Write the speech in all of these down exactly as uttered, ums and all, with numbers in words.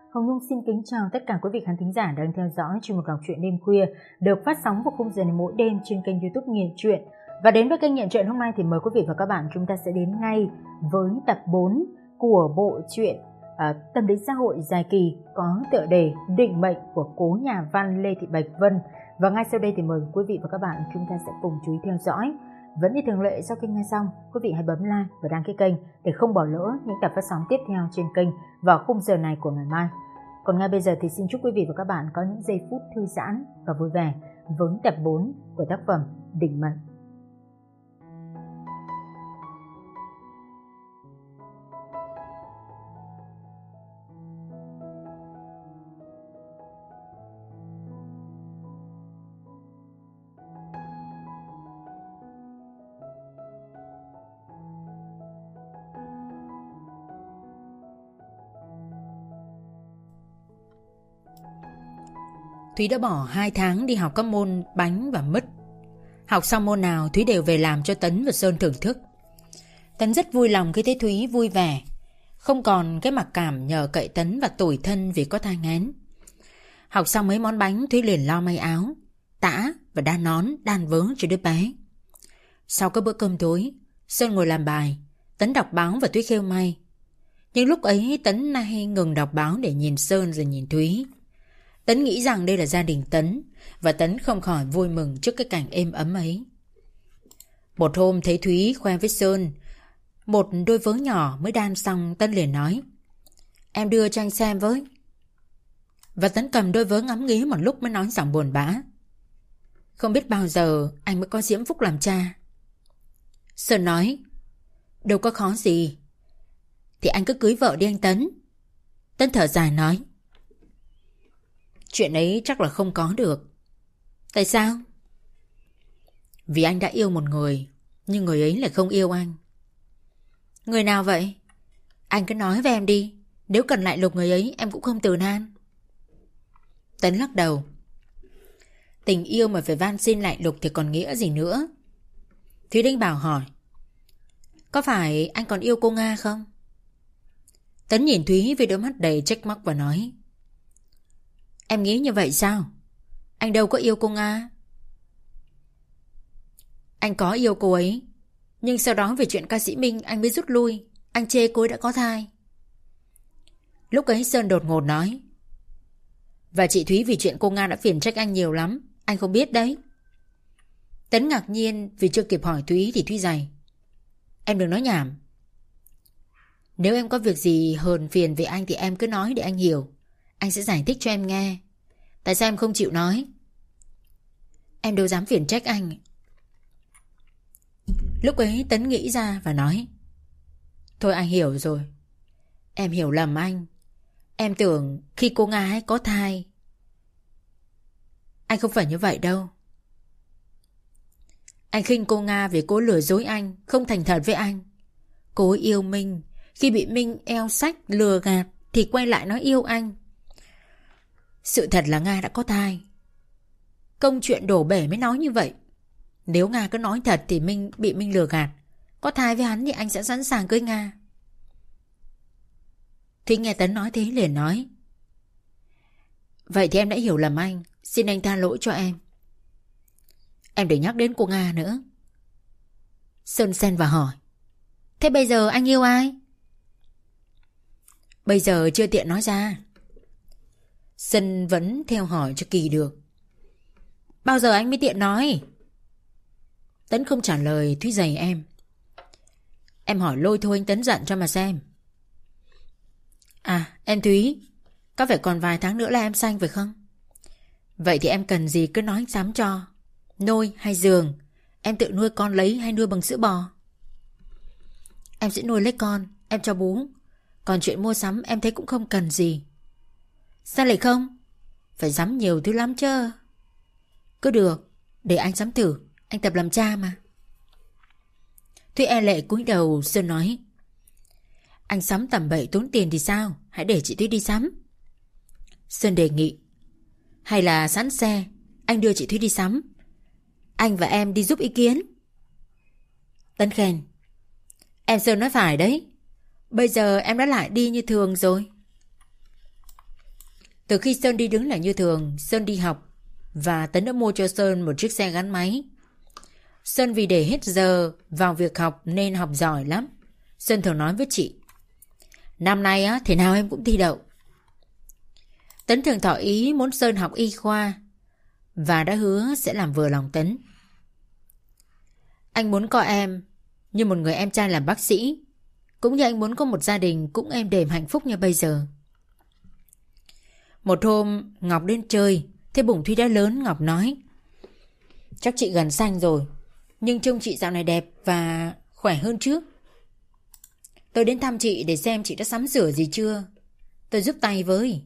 Hồng Nhung xin kính chào tất cả quý vị khán thính giả đang theo dõi chuyên mục đọc truyện đêm khuya được phát sóng vào khung giờ này mỗi đêm trên kênh YouTube Nghiện Truyện. Và đến với kênh Nghiện Truyện hôm nay thì mời quý vị và các bạn chúng ta sẽ đến ngay với tập bốn của bộ truyện uh, tâm lý xã hội dài kỳ có tựa đề Định mệnh của cố nhà văn Lê Thị Bạch Vân. Và ngay sau đây thì mời quý vị và các bạn chúng ta sẽ cùng chú ý theo dõi. Vẫn như thường lệ, sau khi nghe xong, quý vị hãy bấm like và đăng ký kênh để không bỏ lỡ những tập phát sóng tiếp theo trên kênh vào khung giờ này của ngày mai. Còn ngay bây giờ thì xin chúc quý vị và các bạn có những giây phút thư giãn và vui vẻ với tập bốn của tác phẩm Định mệnh. Thúy đã bỏ hai tháng đi học các môn bánh và mứt. Học xong môn nào Thúy đều về làm cho Tấn và Sơn thưởng thức. Tấn rất vui lòng khi thấy Thúy vui vẻ, không còn cái mặc cảm nhờ cậy Tấn và tủi thân vì có thai nghén. Học xong mấy món bánh, Thúy liền lo may áo, tã và đan nón, đan vớ cho đứa bé. Sau các bữa cơm tối, Sơn ngồi làm bài, Tấn đọc báo và Thúy khêu may. Nhưng lúc ấy Tấn nay ngừng đọc báo để nhìn Sơn rồi nhìn Thúy. Tấn nghĩ rằng đây là gia đình Tấn, và Tấn không khỏi vui mừng trước cái cảnh êm ấm ấy. Một hôm thấy Thúy khoe với Sơn một đôi vớ nhỏ mới đan xong, Tấn liền nói: "Em đưa cho anh xem với." Và Tấn cầm đôi vớ ngắm nghía một lúc mới nói giọng buồn bã: "Không biết bao giờ anh mới có diễm phúc làm cha." Sơn nói: "Đâu có khó gì, thì anh cứ cưới vợ đi anh Tấn." Tấn thở dài nói: "Chuyện ấy chắc là không có được." "Tại sao?" "Vì anh đã yêu một người, nhưng người ấy lại không yêu anh." "Người nào vậy? Anh cứ nói với em đi, nếu cần lại lục người ấy em cũng không từ nan." Tấn lắc đầu: "Tình yêu mà phải van xin lại lục thì còn nghĩa gì nữa." Thúy Đinh Bảo hỏi: "Có phải anh còn yêu cô Nga không?" Tấn nhìn Thúy với đôi mắt đầy trách móc và nói: "Em nghĩ như vậy sao? Anh đâu có yêu cô Nga." "Anh có yêu cô ấy, nhưng sau đó về chuyện ca sĩ Minh anh mới rút lui. Anh chê cô ấy đã có thai." Lúc ấy Sơn đột ngột nói: "Và chị Thúy vì chuyện cô Nga đã phiền trách anh nhiều lắm, anh không biết đấy." Tấn ngạc nhiên vì chưa kịp hỏi Thúy thì Thúy dày: "Em đừng nói nhảm. Nếu em có việc gì hờn phiền về anh thì em cứ nói để anh hiểu. Anh sẽ giải thích cho em nghe. Tại sao em không chịu nói?" "Em đâu dám phiền trách anh." Lúc ấy Tấn nghĩ ra và nói: "Thôi anh hiểu rồi. Em hiểu lầm anh. Em tưởng khi cô Nga ấy có thai. Anh không phải như vậy đâu. Anh khinh cô Nga vì cô lừa dối anh, không thành thật với anh. Cô ấy yêu Minh, khi bị Minh eo sách lừa gạt thì quay lại nói yêu anh. Sự thật là Nga đã có thai. Công chuyện đổ bể mới nói như vậy. Nếu Nga cứ nói thật thì Minh bị Minh lừa gạt, có thai với hắn thì anh sẽ sẵn sàng cưới Nga." Thúy nghe Tấn nói thế liền nói: "Vậy thì em đã hiểu lầm anh, xin anh tha lỗi cho em. Em đừng nhắc đến cô Nga nữa." Sơn xen vào hỏi: "Thế bây giờ anh yêu ai?" "Bây giờ chưa tiện nói ra." Sơn vẫn theo hỏi cho kỳ được: "Bao giờ anh mới tiện nói?" Tấn không trả lời. Thúy giày em: "Em hỏi lôi thôi anh Tấn giận cho mà xem." "À em Thúy, có phải còn vài tháng nữa là em sanh phải không? Vậy thì em cần gì cứ nói anh sắm cho. Nôi hay giường, em tự nuôi con lấy hay nuôi bằng sữa bò?" "Em sẽ nuôi lấy con, em cho bú. Còn chuyện mua sắm em thấy cũng không cần gì." "Sao lại không? Phải sắm nhiều thứ lắm chứ." "Cứ được, để anh sắm thử, anh tập làm cha mà." Thúy e lệ cúi đầu. Sơn nói: "Anh sắm tầm bậy tốn tiền thì sao? Hãy để chị Thúy đi sắm." Sơn đề nghị: "Hay là sẵn xe, anh đưa chị Thúy đi sắm, anh và em đi giúp ý kiến." Tấn khen: "Em Sơn nói phải đấy. Bây giờ em đã lại đi như thường rồi." Từ khi Sơn đi đứng là như thường, Sơn đi học và Tấn đã mua cho Sơn một chiếc xe gắn máy. Sơn vì để hết giờ vào việc học nên học giỏi lắm. Sơn thường nói với chị: năm nay á, thế nào em cũng thi đậu. Tấn thường tỏ ý muốn Sơn học y khoa và đã hứa sẽ làm vừa lòng Tấn. Anh muốn có em như một người em trai làm bác sĩ, cũng như anh muốn có một gia đình cũng êm đềm hạnh phúc như bây giờ. Một hôm Ngọc đến chơi, thấy bụng Thúy đã lớn. Ngọc nói: chắc chị gần sanh rồi, nhưng trông chị dạo này đẹp và khỏe hơn trước. Tôi đến thăm chị để xem chị đã sắm sửa gì chưa, tôi giúp tay với.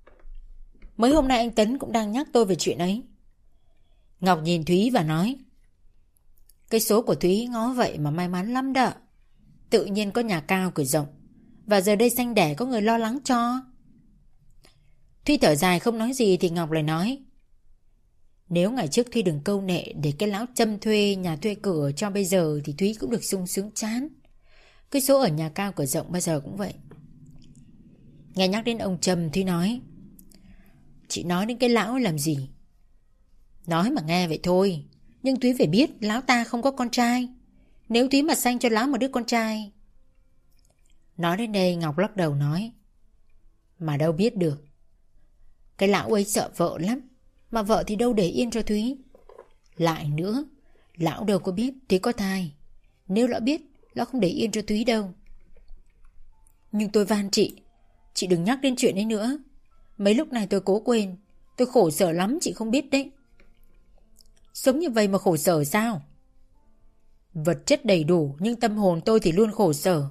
Mấy hôm nay anh Tấn cũng đang nhắc tôi về chuyện ấy. Ngọc nhìn Thúy và nói: cái số của Thúy ngó vậy mà may mắn lắm đó. Tự nhiên có nhà cao cửa rộng, và giờ đây sanh đẻ có người lo lắng cho. Thúy thở dài không nói gì thì Ngọc lại nói: nếu ngày trước Thúy đừng câu nệ để cái lão châm thuê nhà thuê cửa cho bây giờ thì Thúy cũng được sung sướng chán. Cái số ở nhà cao cửa rộng bây giờ cũng vậy. Nghe nhắc đến ông Trâm, Thúy nói: chị nói đến cái lão làm gì? Nói mà nghe vậy thôi, nhưng Thúy phải biết lão ta không có con trai. Nếu Thúy mà sanh cho lão một đứa con trai. Nói đến đây Ngọc lắc đầu nói: mà đâu biết được. Cái lão ấy sợ vợ lắm, mà vợ thì đâu để yên cho Thúy. Lại nữa, lão đâu có biết Thúy có thai. Nếu lão biết, lão không để yên cho Thúy đâu. Nhưng tôi van chị, chị đừng nhắc đến chuyện ấy nữa. Mấy lúc này tôi cố quên. Tôi khổ sở lắm chị không biết đấy. Sống như vậy mà khổ sở sao? Vật chất đầy đủ, nhưng tâm hồn tôi thì luôn khổ sở.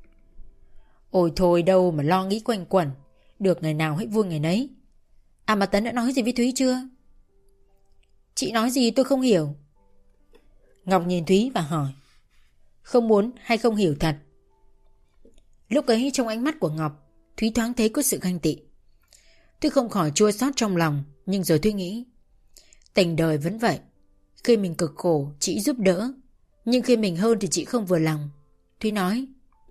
Ôi thôi đâu mà lo nghĩ quanh quẩn. Được ngày nào hết vui ngày nấy. À mà Tấn đã nói gì với Thúy chưa? Chị nói gì tôi không hiểu. Ngọc nhìn Thúy và hỏi: không muốn hay không hiểu thật? Lúc ấy trong ánh mắt của Ngọc, Thúy thoáng thấy có sự ganh tị. Thúy không khỏi chua xót trong lòng. Nhưng rồi Thúy nghĩ, tình đời vẫn vậy. Khi mình cực khổ chị giúp đỡ, nhưng khi mình hơn thì chị không vừa lòng. Thúy nói: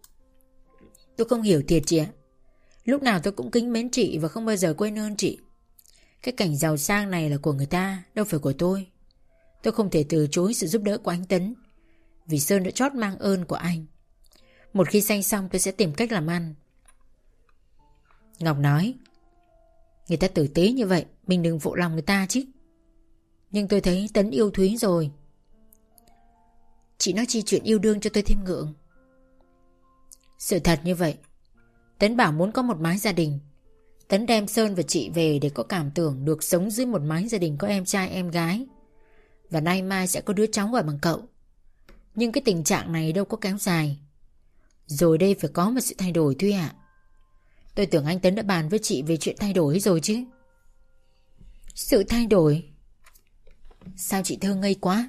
tôi không hiểu thiệt chị ạ. Lúc nào tôi cũng kính mến chị và không bao giờ quên ơn chị. Cái cảnh giàu sang này là của người ta, đâu phải của tôi. Tôi không thể từ chối sự giúp đỡ của anh Tấn, vì Sơn đã trót mang ơn của anh. Một khi sanh xong tôi sẽ tìm cách làm ăn. Ngọc nói: người ta tử tế như vậy, mình đừng phụ lòng người ta chứ. Nhưng tôi thấy Tấn yêu Thúy rồi. Chị nói chi chuyện yêu đương cho tôi thêm ngượng. Sự thật như vậy. Tấn bảo muốn có một mái gia đình. Tấn đem Sơn và chị về để có cảm tưởng được sống dưới một mái gia đình có em trai em gái. Và nay mai sẽ có đứa cháu gọi bằng cậu. Nhưng cái tình trạng này đâu có kéo dài. Rồi đây phải có một sự thay đổi Thúy ạ. Tôi tưởng anh Tấn đã bàn với chị về chuyện thay đổi rồi chứ. Sự thay đổi? Sao chị thơ ngây quá?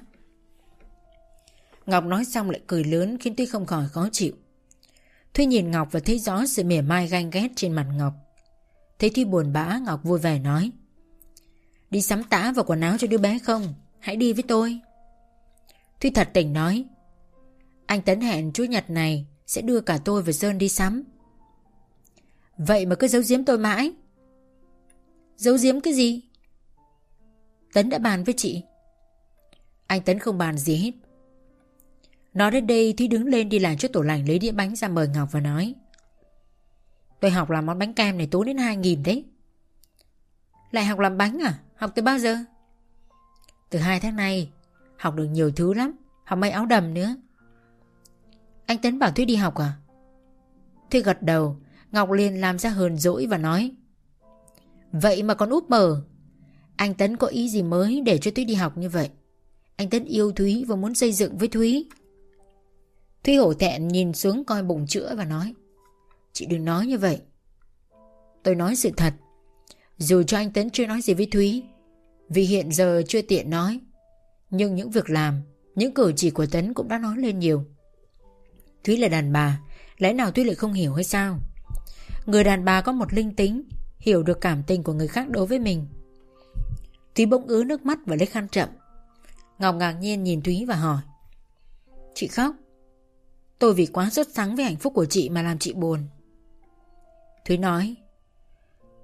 Ngọc nói xong lại cười lớn khiến Thúy không khỏi khó chịu. Thúy nhìn Ngọc và thấy rõ sự mỉa mai ganh ghét trên mặt Ngọc. Thấy Thúy buồn bã, Ngọc vui vẻ nói: đi sắm tã và quần áo cho đứa bé không? Hãy đi với tôi. Thúy thật tình nói: anh Tấn hẹn Chủ nhật này sẽ đưa cả tôi và Sơn đi sắm. Vậy mà cứ giấu giếm tôi mãi. Giấu giếm cái gì? Tấn đã bàn với chị. Anh Tấn không bàn gì hết. Nói đến đây Thúy đứng lên đi lại chỗ tủ lạnh lấy đĩa bánh ra mời Ngọc và nói: tôi học làm món bánh kem này tốn đến hai nghìn đấy. Lại học làm bánh à? Học từ bao giờ? Từ hai tháng nay. Học được nhiều thứ lắm. Học may áo đầm nữa. Anh Tấn bảo Thúy đi học à? Thúy gật đầu. Ngọc liền làm ra hờn dỗi và nói: vậy mà còn úp mở. Anh Tấn có ý gì mới để cho Thúy đi học như vậy? Anh Tấn yêu Thúy và muốn xây dựng với Thúy. Thúy hổ thẹn nhìn xuống coi bụng chữa và nói: chị đừng nói như vậy. Tôi nói sự thật. Dù cho anh Tấn chưa nói gì với Thúy, vì hiện giờ chưa tiện nói, nhưng những việc làm, những cử chỉ của Tấn cũng đã nói lên nhiều. Thúy là đàn bà, lẽ nào Thúy lại không hiểu hay sao? Người đàn bà có một linh tính, hiểu được cảm tình của người khác đối với mình. Thúy bỗng ứa nước mắt và lấy khăn chậm. Ngọc ngạc nhiên nhìn Thúy và hỏi: chị khóc? Tôi vì quá sốt sắng với hạnh phúc của chị mà làm chị buồn. Thúy nói: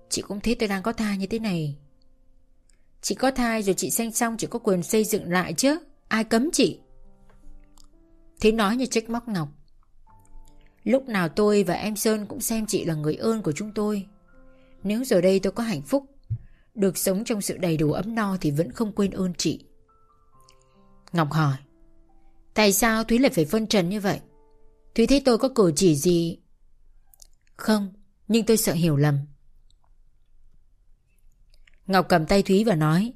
Chị cũng thấy tôi đang có thai như thế này. Chị có thai rồi chị sanh xong chị có quyền xây dựng lại chứ. Ai cấm chị? Thúy nói như trách móc Ngọc. Lúc nào tôi và em Sơn cũng xem chị là người ơn của chúng tôi. Nếu giờ đây tôi có hạnh phúc, được sống trong sự đầy đủ ấm no thì vẫn không quên ơn chị. Ngọc hỏi, tại sao Thúy lại phải phân trần như vậy? Thúy thấy tôi có cử chỉ gì? Không, nhưng tôi sợ hiểu lầm. Ngọc cầm tay Thúy và nói,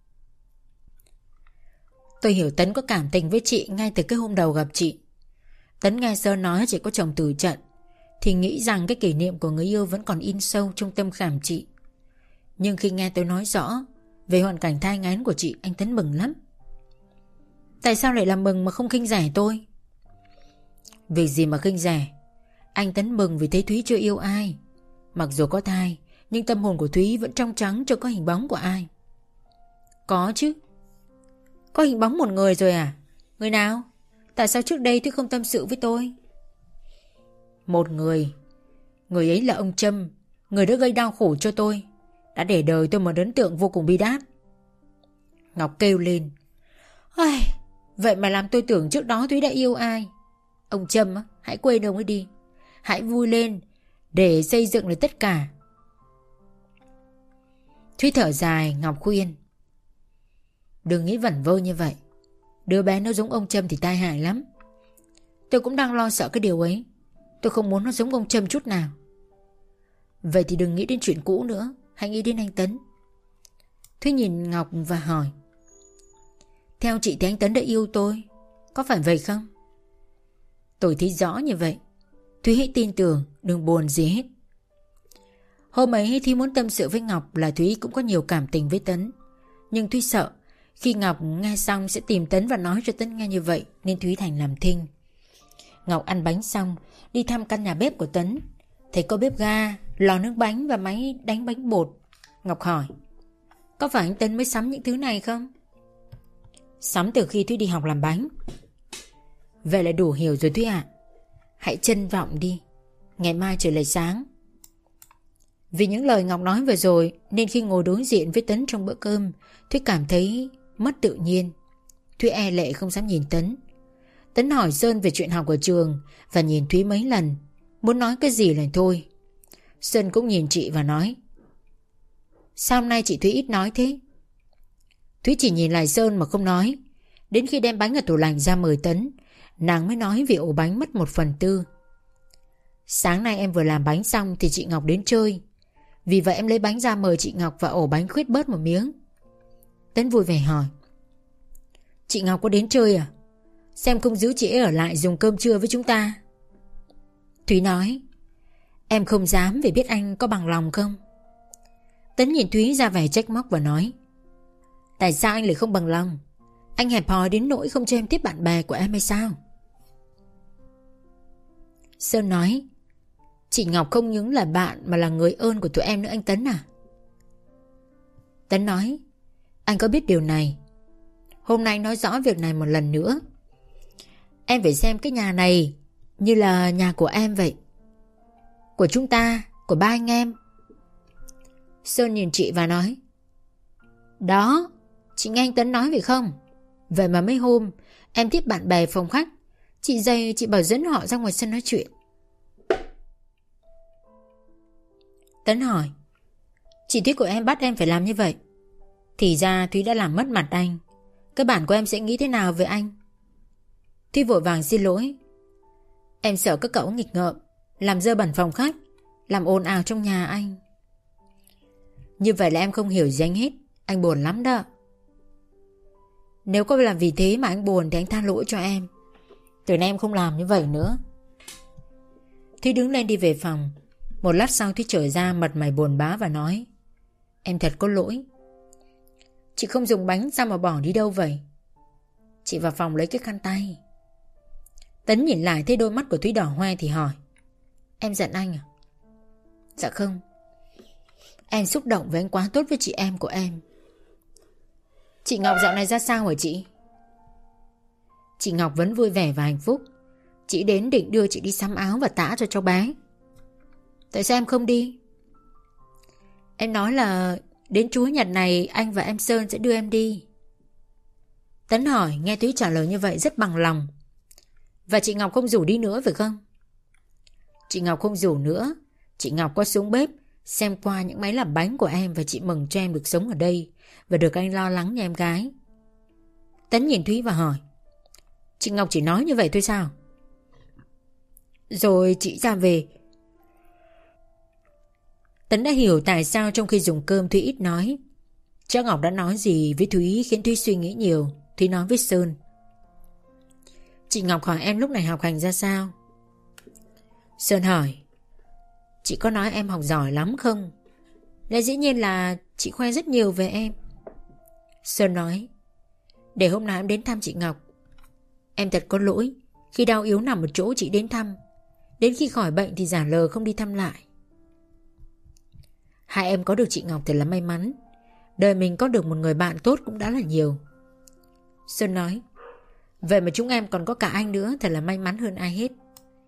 tôi hiểu Tấn có cảm tình với chị ngay từ cái hôm đầu gặp chị. Tấn nghe Sơn nói chị có chồng từ trận thì nghĩ rằng cái kỷ niệm của người yêu vẫn còn in sâu trong tâm khảm chị. Nhưng khi nghe tôi nói rõ về hoàn cảnh thai nghén của chị, anh Tấn mừng lắm. Tại sao lại làm mừng mà không khinh rẻ tôi? Việc gì mà khinh rẻ? Anh Tấn mừng vì thấy Thúy chưa yêu ai. Mặc dù có thai, nhưng tâm hồn của Thúy vẫn trong trắng, chưa có hình bóng của ai. Có chứ. Có hình bóng một người rồi à? Người nào? Tại sao trước đây Thúy không tâm sự với tôi? Một người. Người ấy là ông Trâm, người đã gây đau khổ cho tôi, đã để đời tôi một ấn tượng vô cùng bi đát. Ngọc kêu lên, ôi, vậy mà làm tôi tưởng trước đó Thúy đã yêu ai. Ông Trâm, hãy quên ông ấy đi. Hãy vui lên để xây dựng lại tất cả. Thúy thở dài. Ngọc khuyên, đừng nghĩ vẩn vơ như vậy. Đứa bé nó giống ông Trâm thì tai hại lắm. Tôi cũng đang lo sợ cái điều ấy. Tôi không muốn nó giống ông Trâm chút nào. Vậy thì đừng nghĩ đến chuyện cũ nữa, hãy nghĩ đến anh Tấn. Thúy nhìn Ngọc và hỏi, theo chị thì anh Tấn đã yêu tôi, có phải vậy không? Tôi thấy rõ như vậy. Thúy hãy tin tưởng, đừng buồn gì hết. Hôm ấy Thúy muốn tâm sự với Ngọc là Thúy cũng có nhiều cảm tình với Tấn. Nhưng Thúy sợ khi Ngọc nghe xong sẽ tìm Tấn và nói cho Tấn nghe như vậy, nên Thúy thành làm thinh. Ngọc ăn bánh xong đi thăm căn nhà bếp của Tấn, thấy có bếp ga, lò nướng bánh và máy đánh bánh bột. Ngọc hỏi, có phải anh Tấn mới sắm những thứ này không? Sắm từ khi Thúy đi học làm bánh. Vậy là đủ hiểu rồi Thúy ạ. Hãy trân trọng đi, ngày mai trời lại sáng. Vì những lời Ngọc nói vừa rồi nên khi ngồi đối diện với Tấn trong bữa cơm, Thúy cảm thấy mất tự nhiên. Thúy e lệ không dám nhìn Tấn. Tấn hỏi Sơn về chuyện học ở trường và nhìn Thúy mấy lần, muốn nói cái gì là thôi. Sơn cũng nhìn chị và nói, sao hôm nay chị Thúy ít nói thế? Thúy chỉ nhìn lại Sơn mà không nói. Đến khi đem bánh ở tủ lạnh ra mời Tấn, nàng mới nói về ổ bánh mất một phần tư. Sáng nay em vừa làm bánh xong thì chị Ngọc đến chơi, vì vậy em lấy bánh ra mời chị Ngọc và ổ bánh khuyết bớt một miếng. Tấn vui vẻ hỏi, chị Ngọc có đến chơi à? Xem không giữ chị ấy ở lại dùng cơm trưa với chúng ta. Thúy nói, em không dám vì biết anh có bằng lòng không. Tấn nhìn Thúy ra vẻ trách móc và nói, tại sao anh lại không bằng lòng? Anh hẹp hòi đến nỗi không cho em tiếp bạn bè của em hay sao? Sơn nói, chị Ngọc không những là bạn mà là người ơn của tụi em nữa anh Tấn à? Tấn nói, anh có biết điều này. Hôm nay anh nói rõ việc này một lần nữa. Em phải xem cái nhà này như là nhà của em vậy, của chúng ta, của ba anh em. Sơn nhìn chị và nói, đó, chị nghe anh Tấn nói vậy không? Vậy mà mấy hôm em tiếp bạn bè phòng khách, chị dây chị bảo dẫn họ ra ngoài sân nói chuyện. Tấn hỏi, chị Thúy của em bắt em phải làm như vậy. Thì ra Thúy đã làm mất mặt anh. Cái bản của em sẽ nghĩ thế nào về anh? Thúy vội vàng xin lỗi, em sợ các cậu nghịch ngợm, làm dơ bẩn phòng khách, làm ồn ào trong nhà anh. Như vậy là em không hiểu gì anh hết. Anh buồn lắm đó. Nếu có làm vì thế mà anh buồn thì anh tha lỗi cho em. Từ nay em không làm như vậy nữa. Thúy đứng lên đi về phòng. Một lát sau Thúy trở ra mặt mày buồn bã và nói, em thật có lỗi. Chị không dùng bánh sao mà bỏ đi đâu vậy? Chị vào phòng lấy cái khăn tay. Tấn nhìn lại thấy đôi mắt của Thúy đỏ hoe thì hỏi, em giận anh à? Dạ không, em xúc động với anh quá tốt với chị em của em. Chị Ngọc dạo này ra sao hả chị? Chị Ngọc vẫn vui vẻ và hạnh phúc. Chị đến định đưa chị đi sắm áo và tã cho cháu bé. Tại sao em không đi? Em nói là đến Chúa Nhật này anh và em Sơn sẽ đưa em đi. Tấn hỏi, nghe Thúy trả lời như vậy rất bằng lòng. Và chị Ngọc không rủ đi nữa phải không? Chị Ngọc không rủ nữa. Chị Ngọc có xuống bếp xem qua những máy làm bánh của em và chị mừng cho em được sống ở đây và được anh lo lắng nhà em gái. Tấn nhìn Thúy và hỏi, chị Ngọc chỉ nói như vậy thôi sao? Rồi chị ra về. Tấn đã hiểu tại sao trong khi dùng cơm Thúy ít nói. Chắc Ngọc đã nói gì với Thúy khiến Thúy suy nghĩ nhiều. Thúy nói với Sơn, chị Ngọc hỏi em lúc này học hành ra sao? Sơn hỏi, chị có nói em học giỏi lắm không? Lẽ dĩ nhiên là chị khoe rất nhiều về em. Sơn nói, để hôm nào em đến thăm chị Ngọc. Em thật có lỗi khi đau yếu nằm một chỗ chị đến thăm, đến khi khỏi bệnh thì giả lờ không đi thăm lại. Hai em có được chị Ngọc thật là may mắn. Đời mình có được một người bạn tốt cũng đã là nhiều. Sơn nói, vậy mà chúng em còn có cả anh nữa, thật là may mắn hơn ai hết.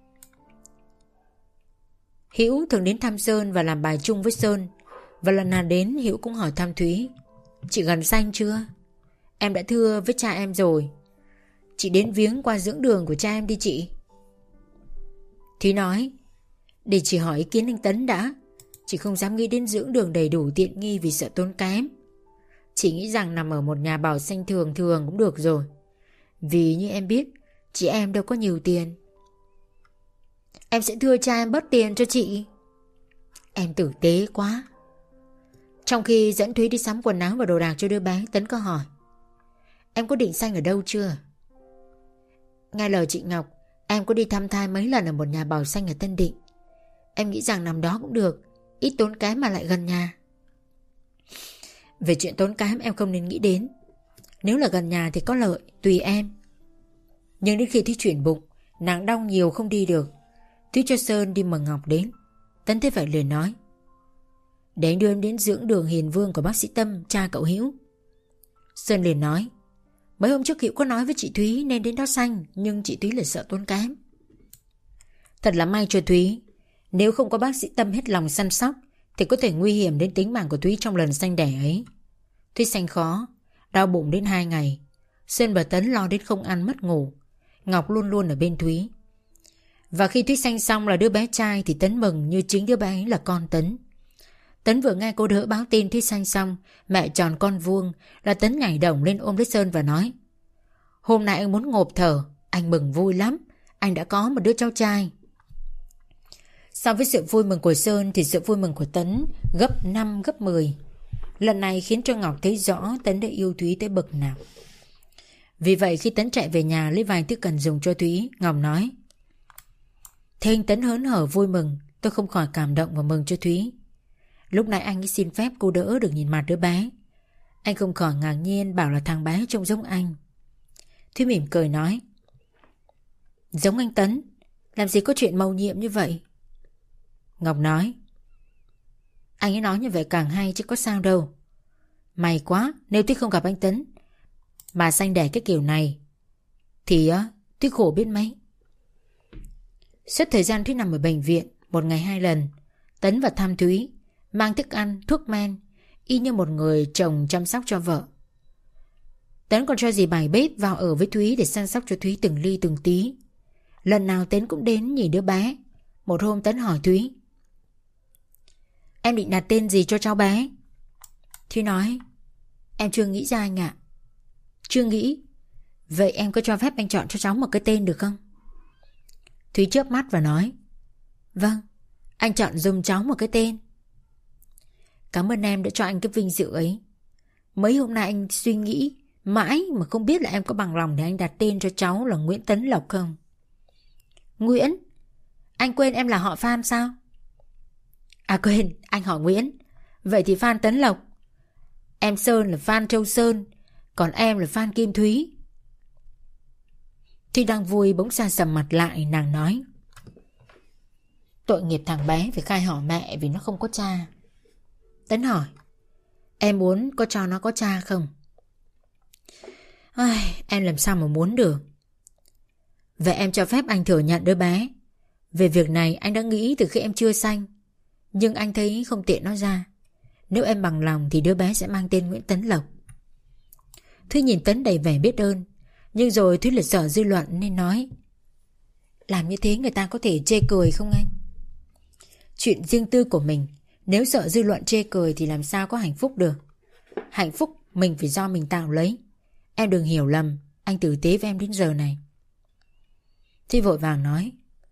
Hữu thường đến thăm Sơn và làm bài chung với Sơn. Và lần nào đến Hữu cũng hỏi thăm Thúy, chị gần sanh chưa? Em đã thưa với cha em rồi. Chị đến viếng qua dưỡng đường của cha em đi chị. Thúy nói, để chị hỏi ý kiến anh Tấn đã. Chị không dám nghĩ đến dưỡng đường đầy đủ tiện nghi vì sợ tốn kém. Chị nghĩ rằng nằm ở một nhà bảo sanh thường thường cũng được rồi. Vì như em biết, chị em đâu có nhiều tiền. Em sẽ thưa cha em bớt tiền cho chị. Em tử tế quá. Trong khi dẫn Thúy đi sắm quần áo và đồ đạc cho đứa bé, Tấn có hỏi, em có định sanh ở đâu chưa? Nghe lời chị Ngọc, em có đi thăm thai mấy lần ở một nhà bảo sanh ở Tân Định. Em nghĩ rằng nằm đó cũng được, ít tốn kém mà lại gần nhà. Về chuyện tốn kém em không nên nghĩ đến. Nếu là gần nhà thì có lợi, tùy em. Nhưng đến khi Thúy chuyển bụng, nàng đau nhiều không đi được, Thúy cho Sơn đi mời Ngọc đến. Tấn thấy vậy liền nói, để anh đưa em đến dưỡng đường Hiền Vương của bác sĩ Tâm, cha cậu Hữu. Sơn liền nói, mấy hôm trước Hữu có nói với chị Thúy nên đến đó sanh, nhưng chị Thúy lại sợ tốn kém. Thật là may cho Thúy, nếu không có bác sĩ Tâm hết lòng săn sóc thì có thể nguy hiểm đến tính mạng của Thúy trong lần sanh đẻ ấy. Thúy sanh khó, đau bụng đến hai ngày. Sơn và Tấn lo đến không ăn mất ngủ. Ngọc luôn luôn ở bên Thúy. Và khi Thúy sanh xong là đứa bé trai thì Tấn mừng như chính đứa bé ấy là con Tấn. Tấn vừa nghe cô đỡ báo tin Thúy sanh xong, mẹ tròn con vuông, là Tấn nhảy động lên ôm lấy Sơn và nói, hôm nay anh muốn ngộp thở, anh mừng vui lắm, anh đã có một đứa cháu trai. So với sự vui mừng của Sơn thì sự vui mừng của Tấn gấp năm gấp mười. Lần này khiến cho Ngọc thấy rõ Tấn đã yêu Thúy tới bậc nào. Vì vậy khi Tấn chạy về nhà lấy vài thứ cần dùng cho Thúy, Ngọc nói, thế anh Tấn hớn hở vui mừng, tôi không khỏi cảm động và mừng cho Thúy. Lúc nãy anh ấy xin phép cô đỡ được nhìn mặt đứa bé. Anh không khỏi ngạc nhiên bảo là thằng bé trông giống anh. Thúy mỉm cười nói, giống anh Tấn, làm gì có chuyện mầu nhiệm như vậy. Ngọc nói, anh ấy nói như vậy càng hay chứ có sao đâu. May quá, nếu Thúy không gặp anh Tấn mà sanh đẻ cái kiểu này thì á, Thúy khổ biết mấy. Suốt thời gian Thúy nằm ở bệnh viện, một ngày hai lần, Tấn vào thăm Thúy, mang thức ăn, thuốc men, y như một người chồng chăm sóc cho vợ. Tấn còn cho dì bài bếp vào ở với Thúy để săn sóc cho Thúy từng ly từng tí. Lần nào Tấn cũng đến nhìn đứa bé. Một hôm Tấn hỏi Thúy, em định đặt tên gì cho cháu bé? Thúy nói, em chưa nghĩ ra anh ạ. Chưa nghĩ? Vậy em có cho phép anh chọn cho cháu một cái tên được không? Thúy chớp mắt và nói, vâng, anh chọn giùm cháu một cái tên. Cảm ơn em đã cho anh cái vinh dự ấy. Mấy hôm nay anh suy nghĩ mãi mà không biết là em có bằng lòng để anh đặt tên cho cháu là Nguyễn Tấn Lộc không? Nguyễn? Anh quên em là họ Phan sao? À quên, anh họ Nguyễn. Vậy thì Phan Tấn Lộc. Em Sơn là Phan Châu Sơn, còn em là Phan Kim Thúy. Thúy đang vui bỗng xa sầm mặt lại, nàng nói, tội nghiệp thằng bé phải khai họ mẹ vì nó không có cha. Tấn hỏi, em muốn có cho nó có cha không? Ai, em làm sao mà muốn được. Vậy em cho phép anh thừa nhận đứa bé. Về việc này anh đã nghĩ từ khi em chưa sanh, nhưng anh thấy không tiện nói ra. Nếu em bằng lòng thì đứa bé sẽ mang tên Nguyễn Tấn Lộc. Thúy nhìn Tấn đầy vẻ biết ơn, nhưng rồi Thúy lại sợ dư luận nên nói: làm như thế người ta có thể chê cười không anh? Chuyện riêng tư của mình, nếu sợ dư luận chê cười thì làm sao có hạnh phúc được. Hạnh phúc mình phải do mình tạo lấy. Em đừng hiểu lầm, anh tử tế với em đến giờ này. Thúy vội vàng nói: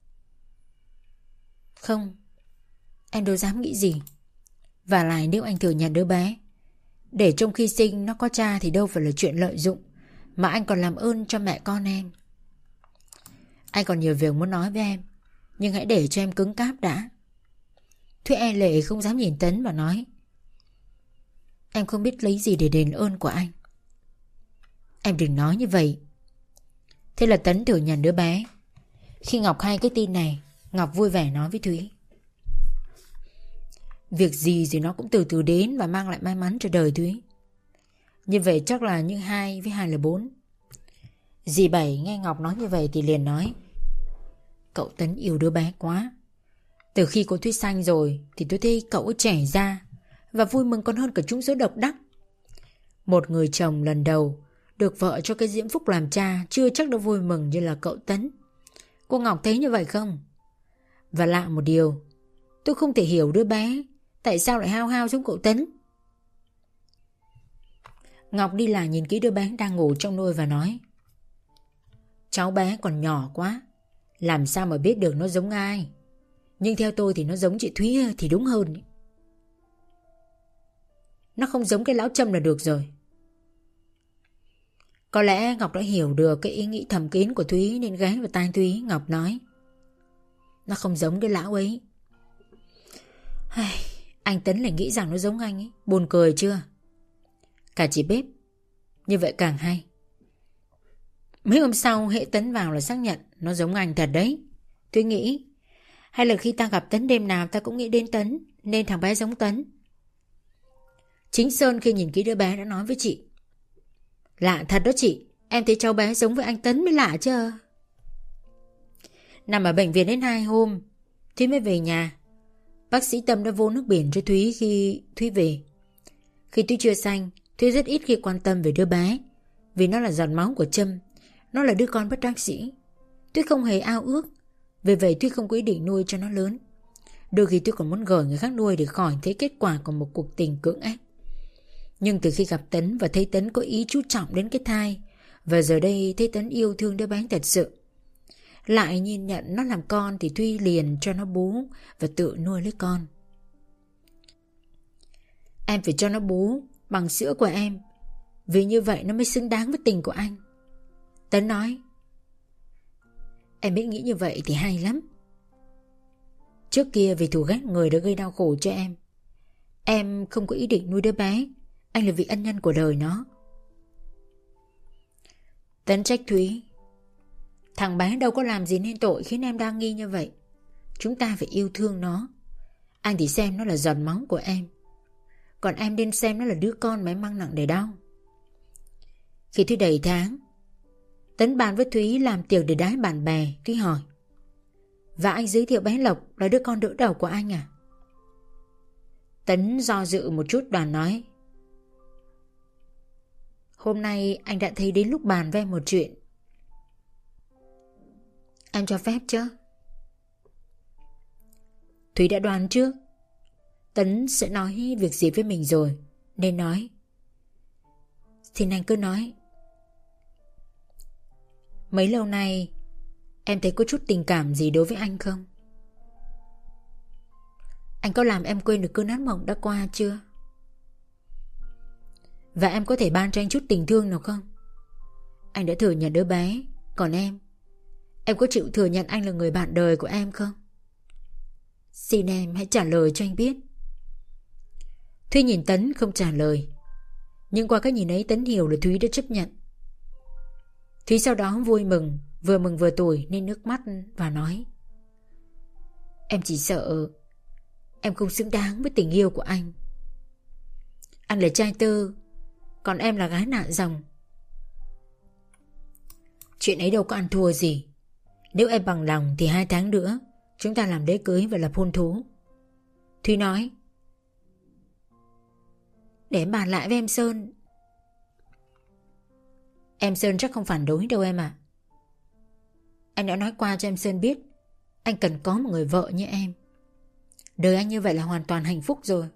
không, em đâu dám nghĩ gì. Và lại nếu anh thừa nhận đứa bé, để trong khi sinh nó có cha thì đâu phải là chuyện lợi dụng, mà anh còn làm ơn cho mẹ con em. Anh còn nhiều việc muốn nói với em, nhưng hãy để cho em cứng cáp đã. Thúy e lệ không dám nhìn Tấn và nói: em không biết lấy gì để đền ơn của anh. Em đừng nói như vậy. Thế là Tấn thừa nhận đứa bé. Khi Ngọc hay cái tin này, Ngọc vui vẻ nói với Thúy: việc gì thì nó cũng từ từ đến và mang lại may mắn cho đời Thúy. Như vậy chắc là những hai với hai là bốn. Dì Bảy nghe Ngọc nói như vậy thì liền nói: cậu Tấn yêu đứa bé quá. Từ khi cô Thúy sanh rồi thì tôi thấy cậu ấy trẻ ra và vui mừng còn hơn cả chúng số độc đắc. Một người chồng lần đầu được vợ cho cái diễm phúc làm cha chưa chắc đã vui mừng như là cậu Tấn. Cô Ngọc thấy như vậy không? Và lạ một điều, tôi không thể hiểu đứa bé tại sao lại hao hao giống cậu Tấn. Ngọc đi lại nhìn kỹ đứa bé đang ngủ trong nôi và nói: cháu bé còn nhỏ quá, làm sao mà biết được nó giống ai. Nhưng theo tôi thì nó giống chị Thúy thì đúng hơn. Nó không giống cái lão Trâm là được rồi. Có lẽ Ngọc đã hiểu được cái ý nghĩ thầm kín của Thúy nên ghé vào tai Thúy. Ngọc nói: nó không giống cái lão ấy. Anh Tấn lại nghĩ rằng nó giống anh ấy. Buồn cười chưa? Cả chị bếp. Như vậy càng hay. Mấy hôm sau hễ Tấn vào là xác nhận nó giống anh thật đấy. Thúy nghĩ, hay là khi ta gặp Tấn đêm nào ta cũng nghĩ đến Tấn, nên thằng bé giống Tấn. Chính Sơn khi nhìn kỹ đứa bé đã nói với chị: lạ thật đó chị, em thấy cháu bé giống với anh Tấn mới lạ chứ. Nằm ở bệnh viện đến hai hôm, Thúy mới về nhà. Bác sĩ Tâm đã vô nước biển cho Thúy khi Thúy về. Khi Thúy chưa sanh, Thúy rất ít khi quan tâm về đứa bé, vì nó là giọt máu của Trâm. Nó là đứa con bất đắc dĩ. Thúy không hề ao ước. Vì vậy Thúy không có ý định nuôi cho nó lớn. Đôi khi Thúy còn muốn gửi người khác nuôi để khỏi thấy kết quả của một cuộc tình cưỡng ép. Nhưng từ khi gặp Tấn và thấy Tấn có ý chú trọng đến cái thai, và giờ đây thấy Tấn yêu thương đứa bé thật sự, lại nhìn nhận nó làm con, thì Thúy liền cho nó bú và tự nuôi lấy con. Em phải cho nó bú bằng sữa của em, vì như vậy nó mới xứng đáng với tình của anh, Tấn nói. Em biết nghĩ như vậy thì hay lắm. Trước kia vì thù ghét người đã gây đau khổ cho em, em không có ý định nuôi đứa bé. Anh là vị ân nhân của đời nó. Tấn trách Thúy: thằng bé đâu có làm gì nên tội khiến em đang nghi như vậy. Chúng ta phải yêu thương nó. Anh thì xem nó là giọt máu của em, còn em nên xem nó là đứa con mà em mang nặng để đau. Khi Thúy đầy tháng, Tấn bàn với Thúy làm tiệc để đái bạn bè. Thúy hỏi: và anh giới thiệu bé Lộc là đứa con đỡ đầu của anh à? Tấn do dự một chút đoàn nói: hôm nay anh đã thấy đến lúc bàn với em một chuyện. Em cho phép chứ? Thúy đã đoán trước Tấn sẽ nói việc gì với mình rồi, nên nói: xin anh cứ nói. Mấy lâu nay em thấy có chút tình cảm gì đối với anh không? Anh có làm em quên được cơn ác mộng đã qua chưa? Và em có thể ban cho anh chút tình thương nào không? Anh đã thừa nhận đứa bé. Còn em, em có chịu thừa nhận anh là người bạn đời của em không? Xin em hãy trả lời cho anh biết. Thúy nhìn Tấn không trả lời, nhưng qua cái nhìn ấy Tấn hiểu là Thúy đã chấp nhận. Thúy sau đó vui mừng, vừa mừng vừa tủi nên nước mắt và nói: em chỉ sợ em không xứng đáng với tình yêu của anh. Anh là trai tơ, còn em là gái nạn dòng. Chuyện ấy đâu có ăn thua gì. Nếu em bằng lòng thì hai tháng nữa chúng ta làm đế cưới và lập hôn thú. Thúy nói: để em bàn lại với em Sơn. Em Sơn chắc không phản đối đâu em ạ. Anh đã nói qua cho em Sơn biết anh cần có một người vợ như em. Đời anh như vậy là hoàn toàn hạnh phúc rồi.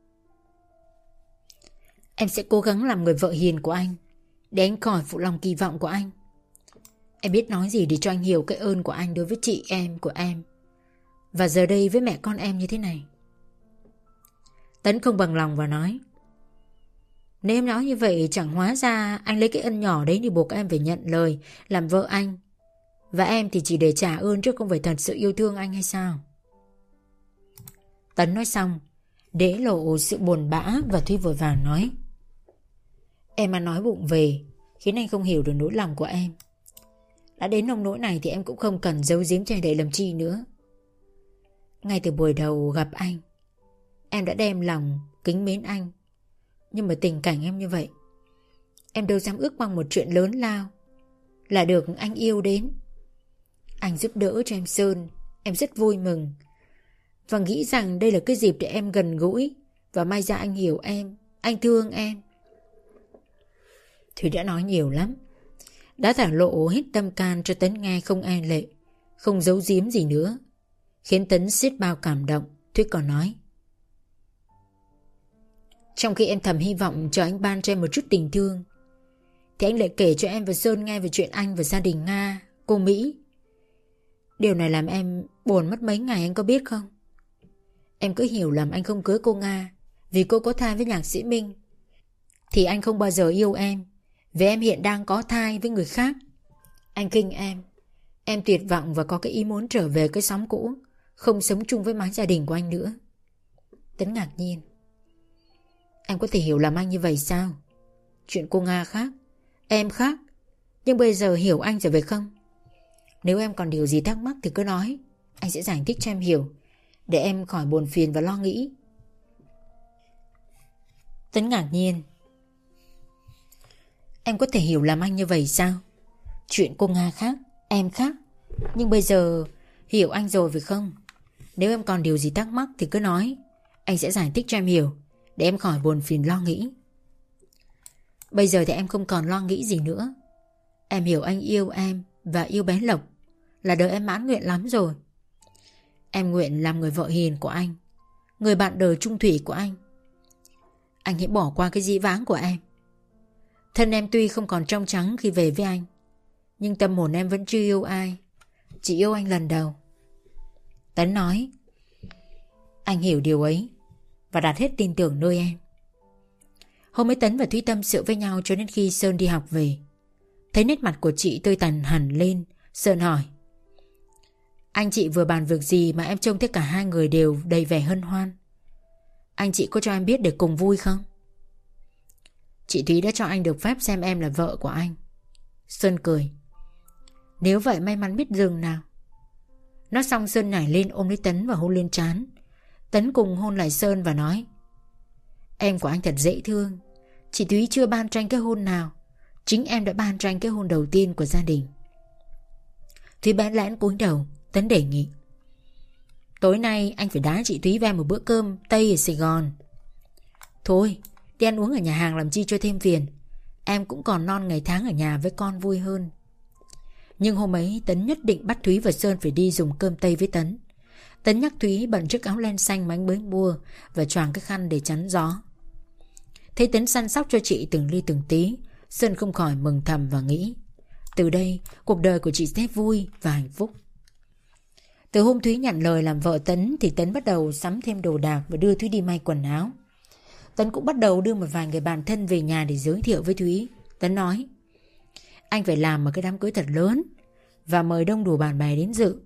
Em sẽ cố gắng làm người vợ hiền của anh, để anh khỏi phụ lòng kỳ vọng của anh. Em biết nói gì để cho anh hiểu cái ơn của anh đối với chị em của em, và giờ đây với mẹ con em như thế này. Tấn không bằng lòng và nói: nếu em nói như vậy, chẳng hóa ra anh lấy cái ân nhỏ đấy để buộc em phải nhận lời làm vợ anh, và em thì chỉ để trả ơn chứ không phải thật sự yêu thương anh hay sao? Tấn nói xong để lộ sự buồn bã, và Thúy vội vàng nói: em mà nói bụng về khiến anh không hiểu được nỗi lòng của em. Đã đến nông nỗi này thì em cũng không cần giấu giếm che đậy làm chi nữa. Ngay từ buổi đầu gặp anh, em đã đem lòng kính mến anh. Nhưng mà tình cảnh em như vậy, em đâu dám ước mong một chuyện lớn lao là được anh yêu đến. Anh giúp đỡ cho em Sơn, em rất vui mừng, và nghĩ rằng đây là cái dịp để em gần gũi, và may ra anh hiểu em, anh thương em. Thúy đã nói nhiều lắm, đã thả lộ hết tâm can cho Tấn nghe không e lệ, không giấu giếm gì nữa, khiến Tấn xiết bao cảm động. Thúy còn nói: trong khi em thầm hy vọng cho anh ban cho em một chút tình thương, thì anh lại kể cho em và Sơn nghe về chuyện anh và gia đình Nga, cô Mỹ. Điều này làm em buồn mất mấy ngày, anh có biết không? Em cứ hiểu lầm anh không cưới cô Nga vì cô có thai với nhạc sĩ Minh, thì anh không bao giờ yêu em, vì em hiện đang có thai với người khác. Anh khinh em, em tuyệt vọng và có cái ý muốn trở về cái xóm cũ, không sống chung với mái gia đình của anh nữa. Tấn ngạc nhiên: em có thể hiểu lầm anh như vậy sao? Chuyện cô Nga khác, em khác, nhưng bây giờ hiểu anh rồi phải không? Nếu em còn điều gì thắc mắc thì cứ nói, anh sẽ giải thích cho em hiểu, để em khỏi buồn phiền và lo nghĩ. Tấn ngạc nhiên: em có thể hiểu lầm anh như vậy sao? Chuyện cô Nga khác, em khác, nhưng bây giờ hiểu anh rồi phải không? Nếu em còn điều gì thắc mắc thì cứ nói, anh sẽ giải thích cho em hiểu, để em khỏi buồn phiền lo nghĩ. Bây giờ thì em không còn lo nghĩ gì nữa. Em hiểu anh yêu em và yêu bé Lộc là đời em mãn nguyện lắm rồi. Em nguyện làm người vợ hiền của anh, người bạn đời trung thủy của anh. Anh hãy bỏ qua cái dĩ vãng của em. Thân em tuy không còn trong trắng khi về với anh, nhưng tâm hồn em vẫn chưa yêu ai, chỉ yêu anh lần đầu. Tấn nói: anh hiểu điều ấy và đặt hết tin tưởng nơi em. Hôm ấy Tấn và Thúy tâm sự với nhau cho đến khi Sơn đi học về. Thấy nét mặt của chị tươi tắn hẳn lên, Sơn hỏi: anh chị vừa bàn việc gì mà em trông thấy cả hai người đều đầy vẻ hân hoan? Anh chị có cho em biết để cùng vui không? Chị Thúy đã cho anh được phép xem em là vợ của anh. Sơn cười: nếu vậy may mắn biết dừng nào. Nói xong Sơn nhảy lên ôm lấy Tấn và hôn lên trán. Tấn cùng hôn lại Sơn và nói: em của anh thật dễ thương. Chị Thúy chưa ban cho anh cái hôn nào, chính em đã ban cho anh cái hôn đầu tiên của gia đình. Thúy bẽn lẽn cúi đầu. Tấn đề nghị: tối nay anh phải đá chị Thúy về một bữa cơm Tây ở Sài Gòn. Thôi, đi ăn uống ở nhà hàng làm chi cho thêm phiền. Em cũng còn non ngày tháng ở nhà với con vui hơn. Nhưng hôm ấy Tấn nhất định bắt Thúy và Sơn phải đi dùng cơm Tây với Tấn. Tấn nhắc Thúy bận chiếc áo len xanh mà anh mới mua và choàng cái khăn để chắn gió. Thấy Tấn săn sóc cho chị từng ly từng tí, Sơn không khỏi mừng thầm và nghĩ: từ đây cuộc đời của chị sẽ vui và hạnh phúc. Từ hôm Thúy nhận lời làm vợ Tấn thì Tấn bắt đầu sắm thêm đồ đạc và đưa Thúy đi may quần áo. Tấn cũng bắt đầu đưa một vài người bạn thân về nhà để giới thiệu với Thúy. Tấn nói: anh phải làm một cái đám cưới thật lớn và mời đông đủ bạn bè đến dự.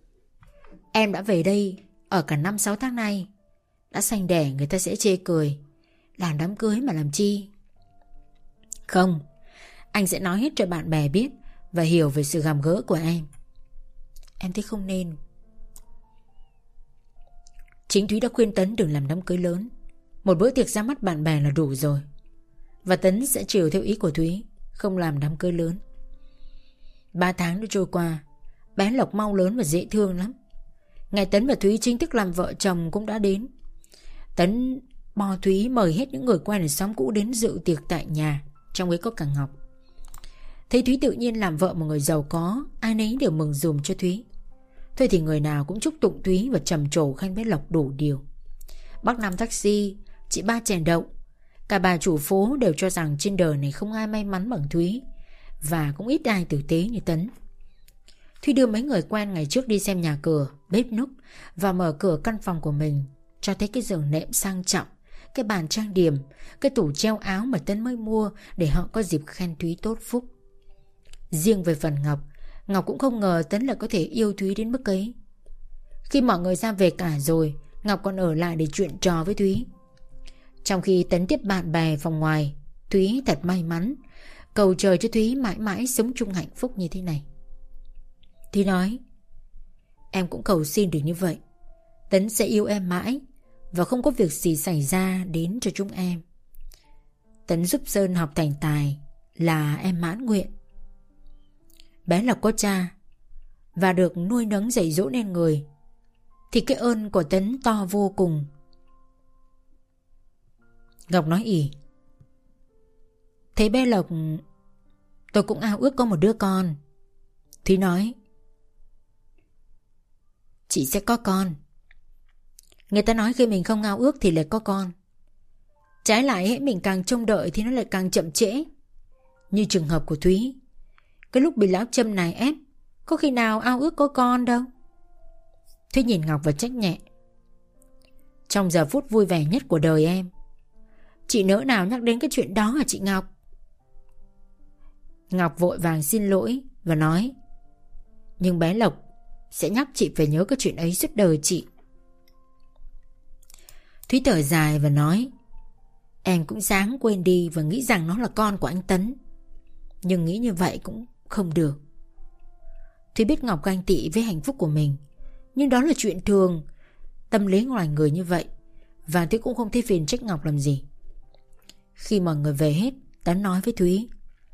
Em đã về đây ở cả năm sáu tháng nay, đã sanh đẻ người ta sẽ chê cười, làm đám cưới mà làm chi. Không, anh sẽ nói hết cho bạn bè biết và hiểu về sự gàm gỡ của em. Em thấy không nên. Chính Thúy đã khuyên Tấn đừng làm đám cưới lớn, một bữa tiệc ra mắt bạn bè là đủ rồi. Và Tấn sẽ chiều theo ý của Thúy, không làm đám cưới lớn. Ba tháng đã trôi qua, bé Lộc mau lớn và dễ thương lắm. Ngày Tấn và Thúy chính thức làm vợ chồng cũng đã đến. Tấn bo Thúy mời hết những người quen ở xóm cũ đến dự tiệc tại nhà, trong ấy có cả Ngọc. Thấy Thúy tự nhiên làm vợ một người giàu có, ai nấy đều mừng dùm cho Thúy. Thôi thì người nào cũng chúc tụng Thúy và trầm trồ khen bé Lộc đủ điều. Bác Năm taxi, chị Ba chèn đậu, cả bà chủ phố đều cho rằng trên đời này không ai may mắn bằng Thúy, và cũng ít ai tử tế như Tấn. Thúy đưa mấy người quen ngày trước đi xem nhà cửa, bếp núc và mở cửa căn phòng của mình, cho thấy cái giường nệm sang trọng, cái bàn trang điểm, cái tủ treo áo mà Tấn mới mua để họ có dịp khen Thúy tốt phúc. Riêng về phần Ngọc, Ngọc cũng không ngờ Tấn lại có thể yêu Thúy đến mức ấy. Khi mọi người ra về cả rồi, Ngọc còn ở lại để chuyện trò với Thúy. Trong khi Tấn tiếp bạn bè phòng ngoài, Thúy thật may mắn, cầu trời cho Thúy mãi mãi sống chung hạnh phúc như thế này. Thúy nói: "Em cũng cầu xin được như vậy. Tấn sẽ yêu em mãi và không có việc gì xảy ra đến cho chúng em. Tấn giúp Sơn học thành tài là em mãn nguyện. Bé Lộc có cha và được nuôi nấng dạy dỗ nên người, thì cái ơn của Tấn to vô cùng." Ngọc nói ỉ: "Thế bé Lộc, tôi cũng ao ước có một đứa con." Thúy nói: "Chị sẽ có con. Người ta nói khi mình không ao ước thì lại có con. Trái lại hễ mình càng trông đợi thì nó lại càng chậm trễ. Như trường hợp của Thúy, cái lúc bị lão Trâm này ép, có khi nào ao ước có con đâu." Thúy nhìn Ngọc và trách nhẹ: "Trong giờ phút vui vẻ nhất của đời em, chị nỡ nào nhắc đến cái chuyện đó hả chị Ngọc?" Ngọc vội vàng xin lỗi và nói: "Nhưng bé Lộc sẽ nhắc chị phải nhớ cái chuyện ấy suốt đời chị." Thúy thở dài và nói: "Em cũng sáng quên đi và nghĩ rằng nó là con của anh Tấn. Nhưng nghĩ như vậy cũng không được." Thúy biết Ngọc ganh tị với hạnh phúc của mình, nhưng đó là chuyện thường, tâm lý ngoài người như vậy, và Thúy cũng không thấy phiền trách Ngọc làm gì. Khi mọi người về hết, Tấn nói với Thúy: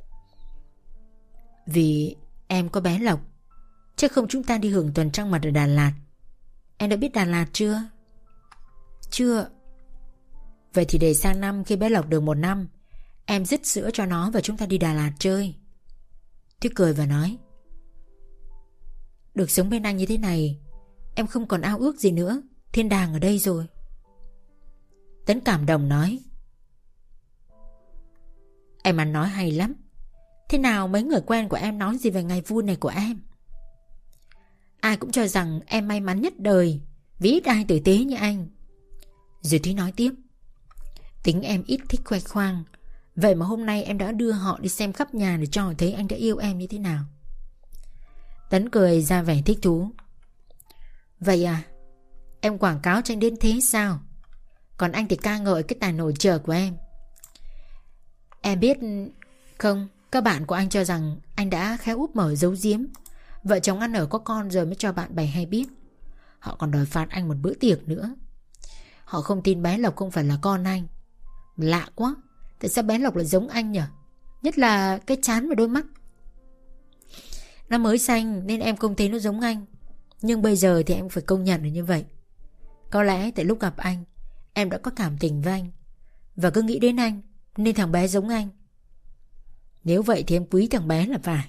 "Vì em có bé Lộc, chứ không chúng ta đi hưởng tuần trăng mật ở Đà Lạt. Em đã biết Đà Lạt chưa?" "Chưa." "Vậy thì để sang năm khi bé Lộc được một năm, em dứt sữa cho nó và chúng ta đi Đà Lạt chơi." Thúy cười và nói: "Được sống bên anh như thế này, em không còn ao ước gì nữa. Thiên đàng ở đây rồi." Tấn cảm động nói: "Em ăn nói hay lắm. Thế nào mấy người quen của em nói gì về ngày vui này của em? Ai cũng cho rằng em may mắn nhất đời vì ít ai tử tế như anh." Rồi Thúy nói tiếp: "Tính em ít thích khoe khoang, vậy mà hôm nay em đã đưa họ đi xem khắp nhà để cho họ thấy anh đã yêu em như thế nào." Tấn cười ra vẻ thích thú: "Vậy à, em quảng cáo cho anh đến thế sao? Còn anh thì ca ngợi cái tài nổi trội của em. Em biết không, các bạn của anh cho rằng anh đã khéo úp mở giấu giếm vợ chồng ăn ở có con rồi mới cho bạn bè hay biết. Họ còn đòi phạt anh một bữa tiệc nữa. Họ không tin bé Lộc không phải là con anh. Lạ quá, tại sao bé Lộc lại giống anh nhỉ? Nhất là cái trán và đôi mắt. Nó mới xanh nên em không thấy nó giống anh. Nhưng bây giờ thì em phải công nhận là như vậy. Có lẽ tại lúc gặp anh, em đã có cảm tình với anh và cứ nghĩ đến anh nên thằng bé giống anh. Nếu vậy thì em quý thằng bé là phải."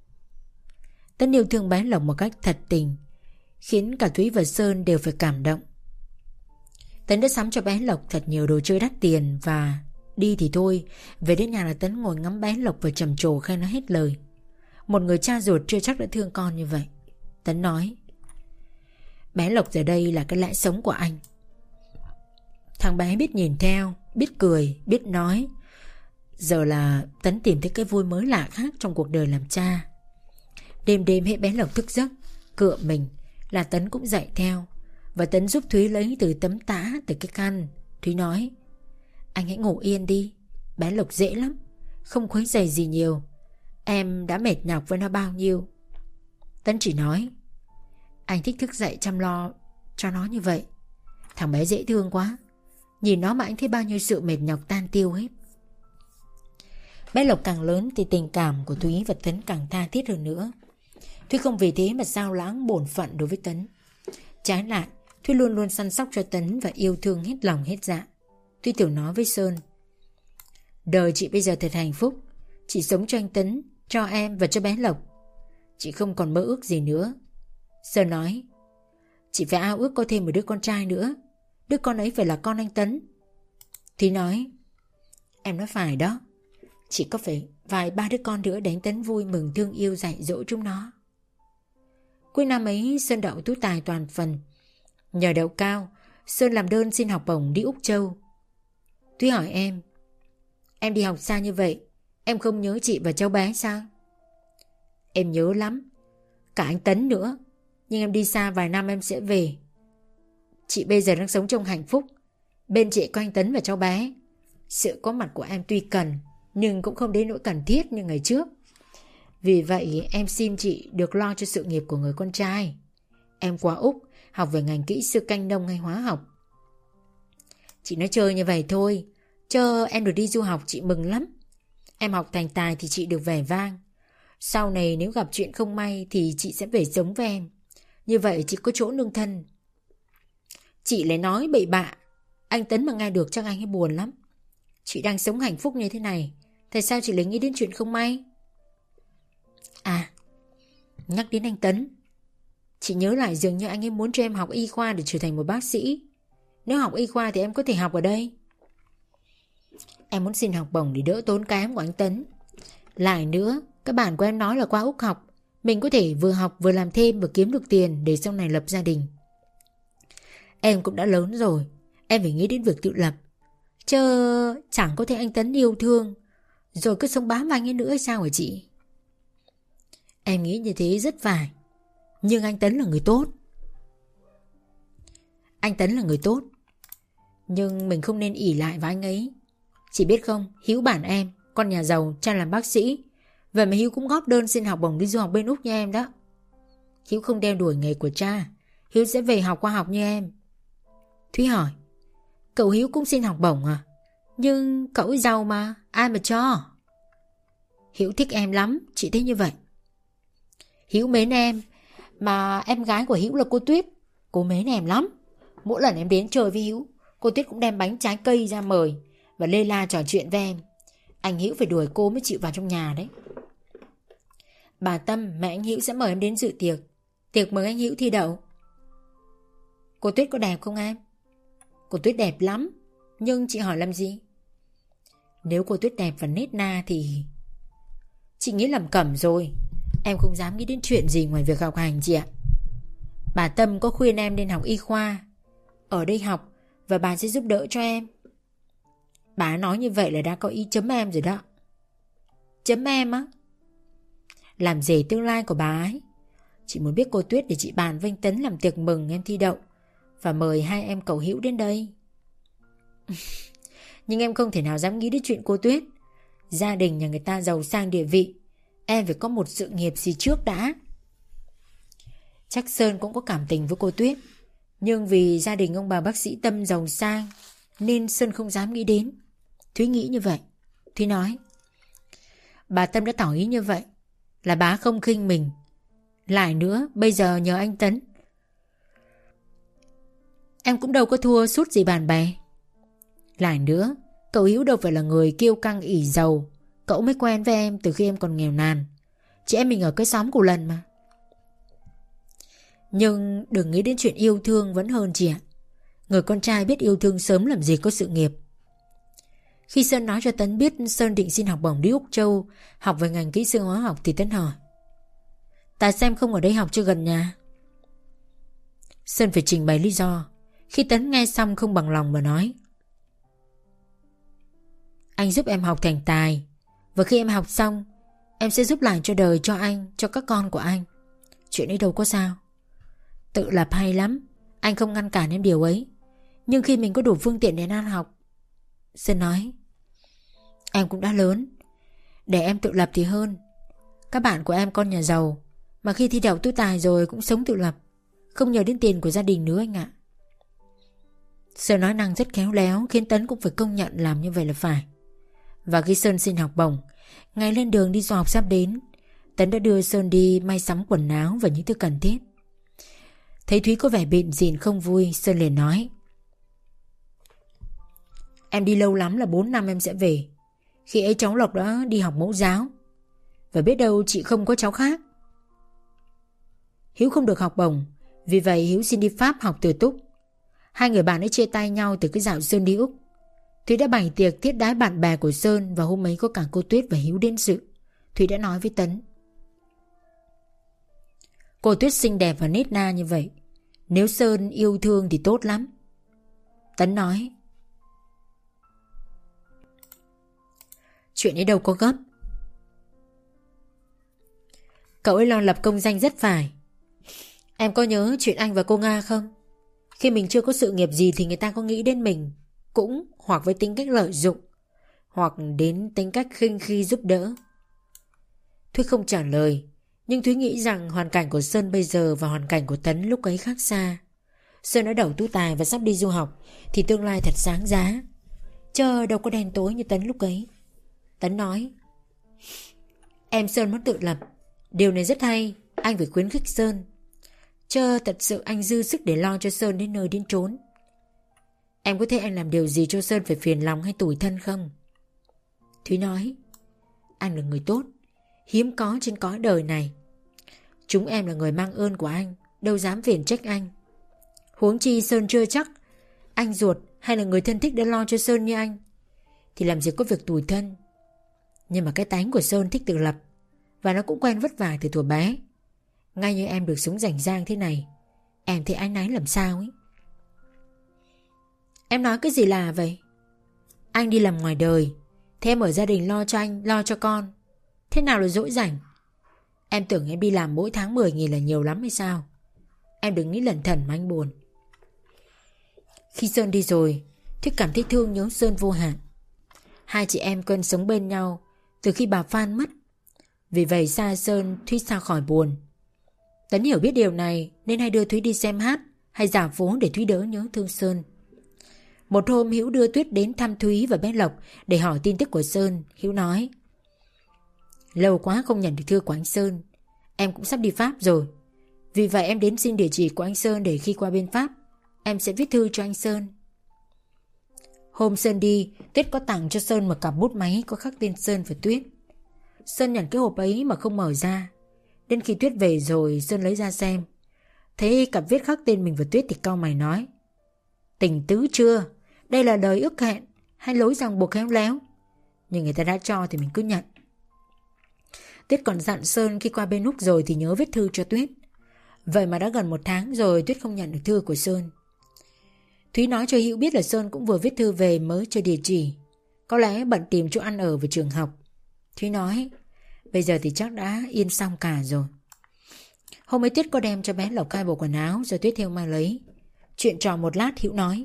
Tấn yêu thương bé Lộc một cách thật tình, khiến cả Thúy và Sơn đều phải cảm động. Tấn đã sắm cho bé Lộc thật nhiều đồ chơi đắt tiền, và đi thì thôi, về đến nhà là Tấn ngồi ngắm bé Lộc và trầm trồ khen nó hết lời. Một người cha ruột chưa chắc đã thương con như vậy. Tấn nói: "Bé Lộc giờ đây là cái lẽ sống của anh." Thằng bé biết nhìn theo, biết cười, biết nói. Giờ là Tấn tìm thấy cái vui mới lạ khác trong cuộc đời làm cha. Đêm đêm hễ bé Lộc thức giấc cựa mình là Tấn cũng dậy theo, và Tấn giúp Thúy lấy từ tấm tã từ cái khăn. Thúy nói: "Anh hãy ngủ yên đi, bé Lộc dễ lắm, không khuấy giày gì nhiều. Em đã mệt nhọc với nó bao nhiêu." Tấn chỉ nói: "Anh thích thức dậy chăm lo cho nó như vậy. Thằng bé dễ thương quá, nhìn nó mà anh thấy bao nhiêu sự mệt nhọc tan tiêu hết." Bé Lộc càng lớn thì tình cảm của Thúy và Tấn càng tha thiết hơn nữa. Thúy không vì thế mà sao lãng bổn phận đối với Tấn. Trái lại, Thúy luôn luôn săn sóc cho Tấn và yêu thương hết lòng hết dạ. Thúy tưởng nói với Sơn: đời chị bây giờ thật hạnh phúc. Chị sống cho anh Tấn, cho em và cho bé Lộc. Chị không còn mơ ước gì nữa. Sơn nói: chị phải ao ước có thêm một đứa con trai nữa. Đứa con ấy phải là con anh Tấn. Thúy nói: em nói phải đó. Chỉ có phải vài ba đứa con nữa để anh Tấn vui mừng thương yêu dạy dỗ chúng nó. Cuối năm ấy Sơn đậu tú tài toàn phần. Nhờ đậu cao, Sơn làm đơn xin học bổng đi Úc Châu. Thúy hỏi em: em đi học xa như vậy, em không nhớ chị và cháu bé sao? Em nhớ lắm, cả anh Tấn nữa. Nhưng em đi xa vài năm em sẽ về. Chị bây giờ đang sống trong hạnh phúc. Bên chị có anh Tấn và cháu bé. Sự có mặt của em tuy cần, nhưng cũng không đến nỗi cần thiết như ngày trước. Vì vậy em xin chị được lo cho sự nghiệp của người con trai. Em qua Úc học về ngành kỹ sư canh nông hay hóa học. Chị nói chơi như vậy thôi, chứ em được đi du học chị mừng lắm. Em học thành tài thì chị được vẻ vang. Sau này nếu gặp chuyện không may thì chị sẽ về sống với em. Như vậy chị có chỗ nương thân. Chị lại nói bậy bạ. Anh Tấn mà nghe được chắc anh ấy buồn lắm. Chị đang sống hạnh phúc như thế này, tại sao chị lại nghĩ đến chuyện không may? À, nhắc đến anh Tấn, chị nhớ lại dường như anh ấy muốn cho em học y khoa để trở thành một bác sĩ. Nếu học y khoa thì em có thể học ở đây. Em muốn xin học bổng để đỡ tốn kém của anh Tấn. Lại nữa, các bạn của em nói là qua Úc học, mình có thể vừa học vừa làm thêm và kiếm được tiền để sau này lập gia đình. Em cũng đã lớn rồi, em phải nghĩ đến việc tự lập. Chứ chẳng có thể anh Tấn yêu thương rồi cứ sống bám vào anh ấy nữa hay sao hả chị? Em nghĩ như thế rất phải. Nhưng anh Tấn là người tốt. Anh Tấn là người tốt, nhưng mình không nên ỷ lại vào anh ấy. Chị biết không, Hiếu bản em, con nhà giàu, cha làm bác sĩ. Vậy mà Hiếu cũng góp đơn xin học bổng đi du học bên Úc như em đó. Hiếu không đeo đuổi nghề của cha, Hiếu sẽ về học khoa học như em. Thúy hỏi: cậu Hiếu cũng xin học bổng à? Nhưng cậu ấy giàu mà, ai mà cho? Hiếu thích em lắm, chị thấy như vậy. Hiếu mến em, mà em gái của Hiếu là cô Tuyết. Cô mến em lắm. Mỗi lần em đến chơi với Hiếu, cô Tuyết cũng đem bánh trái cây ra mời và lê la trò chuyện với em. Anh Hiếu phải đuổi cô mới chịu vào trong nhà đấy. Bà Tâm, mẹ anh Hiếu sẽ mời em đến dự tiệc. Tiệc mừng anh Hiếu thi đậu. Cô Tuyết có đẹp không em? Cô Tuyết đẹp lắm. Nhưng chị hỏi làm gì? Nếu cô Tuyết đẹp và nết na thì... Chị nghĩ lầm cẩm rồi. Em không dám nghĩ đến chuyện gì ngoài việc học hành chị ạ. Bà Tâm có khuyên em nên học y khoa. Ở đây học và bà sẽ giúp đỡ cho em. Bà nói như vậy là đã có ý chấm em rồi đó. Chấm em á? Làm rể tương lai của bà ấy. Chị muốn biết cô Tuyết để chị bàn với anh Tấn làm tiệc mừng em thi đậu và mời hai em cậu Hữu đến đây. Nhưng em không thể nào dám nghĩ đến chuyện cô Tuyết. Gia đình nhà người ta giàu sang địa vị, em phải có một sự nghiệp gì trước đã. Chắc Sơn cũng có cảm tình với cô Tuyết, nhưng vì gia đình ông bà bác sĩ Tâm giàu sang nên Sơn không dám nghĩ đến. Thúy nghĩ như vậy. Thúy nói: bà Tâm đã tỏ ý như vậy là bà không khinh mình. Lại nữa, bây giờ nhờ anh Tấn, em cũng đâu có thua sút gì bạn bè. Lại nữa, cậu Hiếu đâu phải là người kiêu căng ỷ giàu. Cậu mới quen với em từ khi em còn nghèo nàn. Chị em mình ở cái xóm Cù Lần mà. Nhưng đừng nghĩ đến chuyện yêu thương vẫn hơn chị ạ. Người con trai biết yêu thương sớm làm gì có sự nghiệp. Khi Sơn nói cho Tấn biết Sơn định xin học bổng đi Úc Châu học về ngành kỹ sư hóa học thì Tấn hỏi: tại sao em không ở đây học cho gần nhà? Sơn phải trình bày lý do. Khi Tấn nghe xong không bằng lòng mà nói: anh giúp em học thành tài, và khi em học xong em sẽ giúp lại cho đời, cho anh, cho các con của anh. Chuyện ấy đâu có sao. Tự lập hay lắm, anh không ngăn cản em điều ấy. Nhưng khi mình có đủ phương tiện để ăn học. Sơn nói: em cũng đã lớn, để em tự lập thì hơn. Các bạn của em con nhà giàu, mà khi thi đậu tú tài rồi cũng sống tự lập, không nhờ đến tiền của gia đình nữa anh ạ. Sơn nói năng rất khéo léo, khiến Tấn cũng phải công nhận làm như vậy là phải. Và khi Sơn xin học bổng, ngày lên đường đi du học sắp đến, Tấn đã đưa Sơn đi may sắm quần áo và những thứ cần thiết. Thấy Thúy có vẻ bịn dịn không vui, Sơn liền nói: Em đi lâu lắm là bốn năm em sẽ về. Khi ấy cháu Lộc đã đi học mẫu giáo, và biết đâu chị không có cháu khác. Hiếu không được học bổng, vì vậy Hiếu xin đi Pháp học từ Túc. Hai người bạn ấy chia tay nhau từ cái dạo Sơn đi Úc. Thúy đã bày tiệc thiết đái bạn bè của Sơn, và hôm ấy có cả cô Tuyết và Hiếu đến dự. Thúy đã nói với Tấn: cô Tuyết xinh đẹp và nết na như vậy, nếu Sơn yêu thương thì tốt lắm. Tấn nói: chuyện ấy đâu có gấp. Cậu ấy lo lập công danh rất phải. Em có nhớ chuyện anh và cô Nga không? Khi mình chưa có sự nghiệp gì thì người ta có nghĩ đến mình cũng hoặc với tính cách lợi dụng, hoặc đến tính cách khinh khi giúp đỡ. Thúy không trả lời, nhưng Thúy nghĩ rằng hoàn cảnh của Sơn bây giờ và hoàn cảnh của Tấn lúc ấy khác xa. Sơn đã đậu tú tài và sắp đi du học thì tương lai thật sáng giá, chứ đâu có đen tối như Tấn lúc ấy. Tấn nói: em Sơn muốn tự lập, điều này rất hay, anh phải khuyến khích Sơn. Chứ thật sự anh dư sức để lo cho Sơn đến nơi đến chốn. Em có thấy anh làm điều gì cho Sơn phải phiền lòng hay tủi thân không? Thúy nói: anh là người tốt, hiếm có trên cõi đời này. Chúng em là người mang ơn của anh, đâu dám phiền trách anh. Huống chi Sơn chưa chắc anh ruột hay là người thân thích đã lo cho Sơn như anh, thì làm gì có việc tủi thân. Nhưng mà cái tánh của Sơn thích tự lập, và nó cũng quen vất vả từ thuở bé. Ngay như em được sống rảnh rang thế này, em thấy áy náy làm sao ấy. Em nói cái gì là vậy? Anh đi làm ngoài đời, thế em ở gia đình lo cho anh, lo cho con, thế nào là dỗi rảnh? Em tưởng em đi làm mỗi tháng mười nghìn là nhiều lắm hay sao? Em đừng nghĩ lẩn thẩn mà anh buồn. Khi Sơn đi rồi, Thúy cảm thấy thương nhớ Sơn vô hạn. Hai chị em quen sống bên nhau từ khi bà Phan mất. Vì vậy xa Sơn, Thúy sao khỏi buồn. Tấn hiểu biết điều này nên hay đưa Thúy đi xem hát hay dạo phố để Thúy đỡ nhớ thương Sơn. Một hôm Hiếu đưa Tuyết đến thăm Thúy và bé Lộc để hỏi tin tức của Sơn. Hiếu nói: lâu quá không nhận được thư của anh Sơn, em cũng sắp đi Pháp rồi. Vì vậy em đến xin địa chỉ của anh Sơn để khi qua bên Pháp em sẽ viết thư cho anh Sơn. Hôm Sơn đi, Tuyết có tặng cho Sơn một cặp bút máy có khắc tên Sơn và Tuyết. Sơn nhận cái hộp ấy mà không mở ra. Đến khi Tuyết về rồi, Sơn lấy ra xem, thấy cặp viết khắc tên mình và Tuyết thì cau mày nói: tình tứ chưa? Đây là lời ước hẹn hay lối ràng buộc khéo léo? Nhưng người ta đã cho thì mình cứ nhận. Tuyết còn dặn Sơn khi qua bên Úc rồi thì nhớ viết thư cho Tuyết. Vậy mà đã gần một tháng rồi Tuyết không nhận được thư của Sơn. Thúy nói cho Hữu biết là Sơn cũng vừa viết thư về mới cho địa chỉ, có lẽ bận tìm chỗ ăn ở và trường học. Thúy nói bây giờ thì chắc đã yên xong cả rồi. Hôm ấy Tuyết có đem cho bé Lộc hai bộ quần áo rồi Tuyết theo mang lấy. Chuyện trò một lát Hữu nói: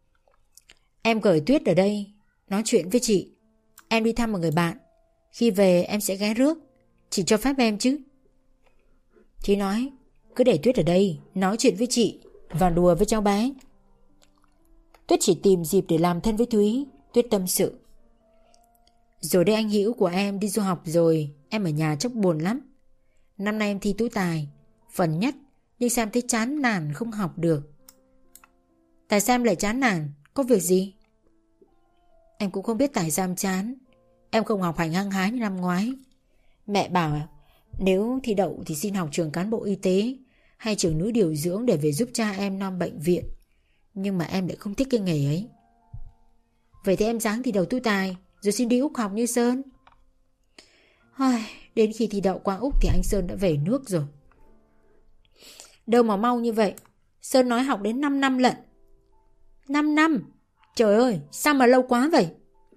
em gửi Tuyết ở đây nói chuyện với chị. Em đi thăm một người bạn, khi về em sẽ ghé rước, chị cho phép em chứ? Thúy nói: cứ để Tuyết ở đây nói chuyện với chị và đùa với cháu bé. Tuyết chỉ tìm dịp để làm thân với Thúy. Tuyết tâm sự: rồi đây anh Hữu của em đi du học rồi, em ở nhà chắc buồn lắm. Năm nay em thi tú tài phần nhất, nhưng sao em thấy chán nản không học được. Tại sao em lại chán nản? Có việc gì? Em cũng không biết tại sao em chán. Em không học hành hăng hái như năm ngoái. Mẹ bảo nếu thi đậu thì xin học trường cán bộ y tế hay trường nữ điều dưỡng để về giúp cha em nom bệnh viện. Nhưng mà em lại không thích cái nghề ấy. Vậy thì em ráng thi đậu tú tài rồi xin đi Úc học như Sơn. Ai, đến khi thi đậu qua Úc thì anh Sơn đã về nước rồi. Đâu mà mau như vậy. Sơn nói học đến năm năm lận. năm năm? Trời ơi, sao mà lâu quá vậy?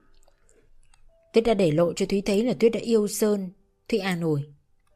Tuyết đã để lộ cho Thúy thấy là Tuyết đã yêu Sơn. Thúy an ủi: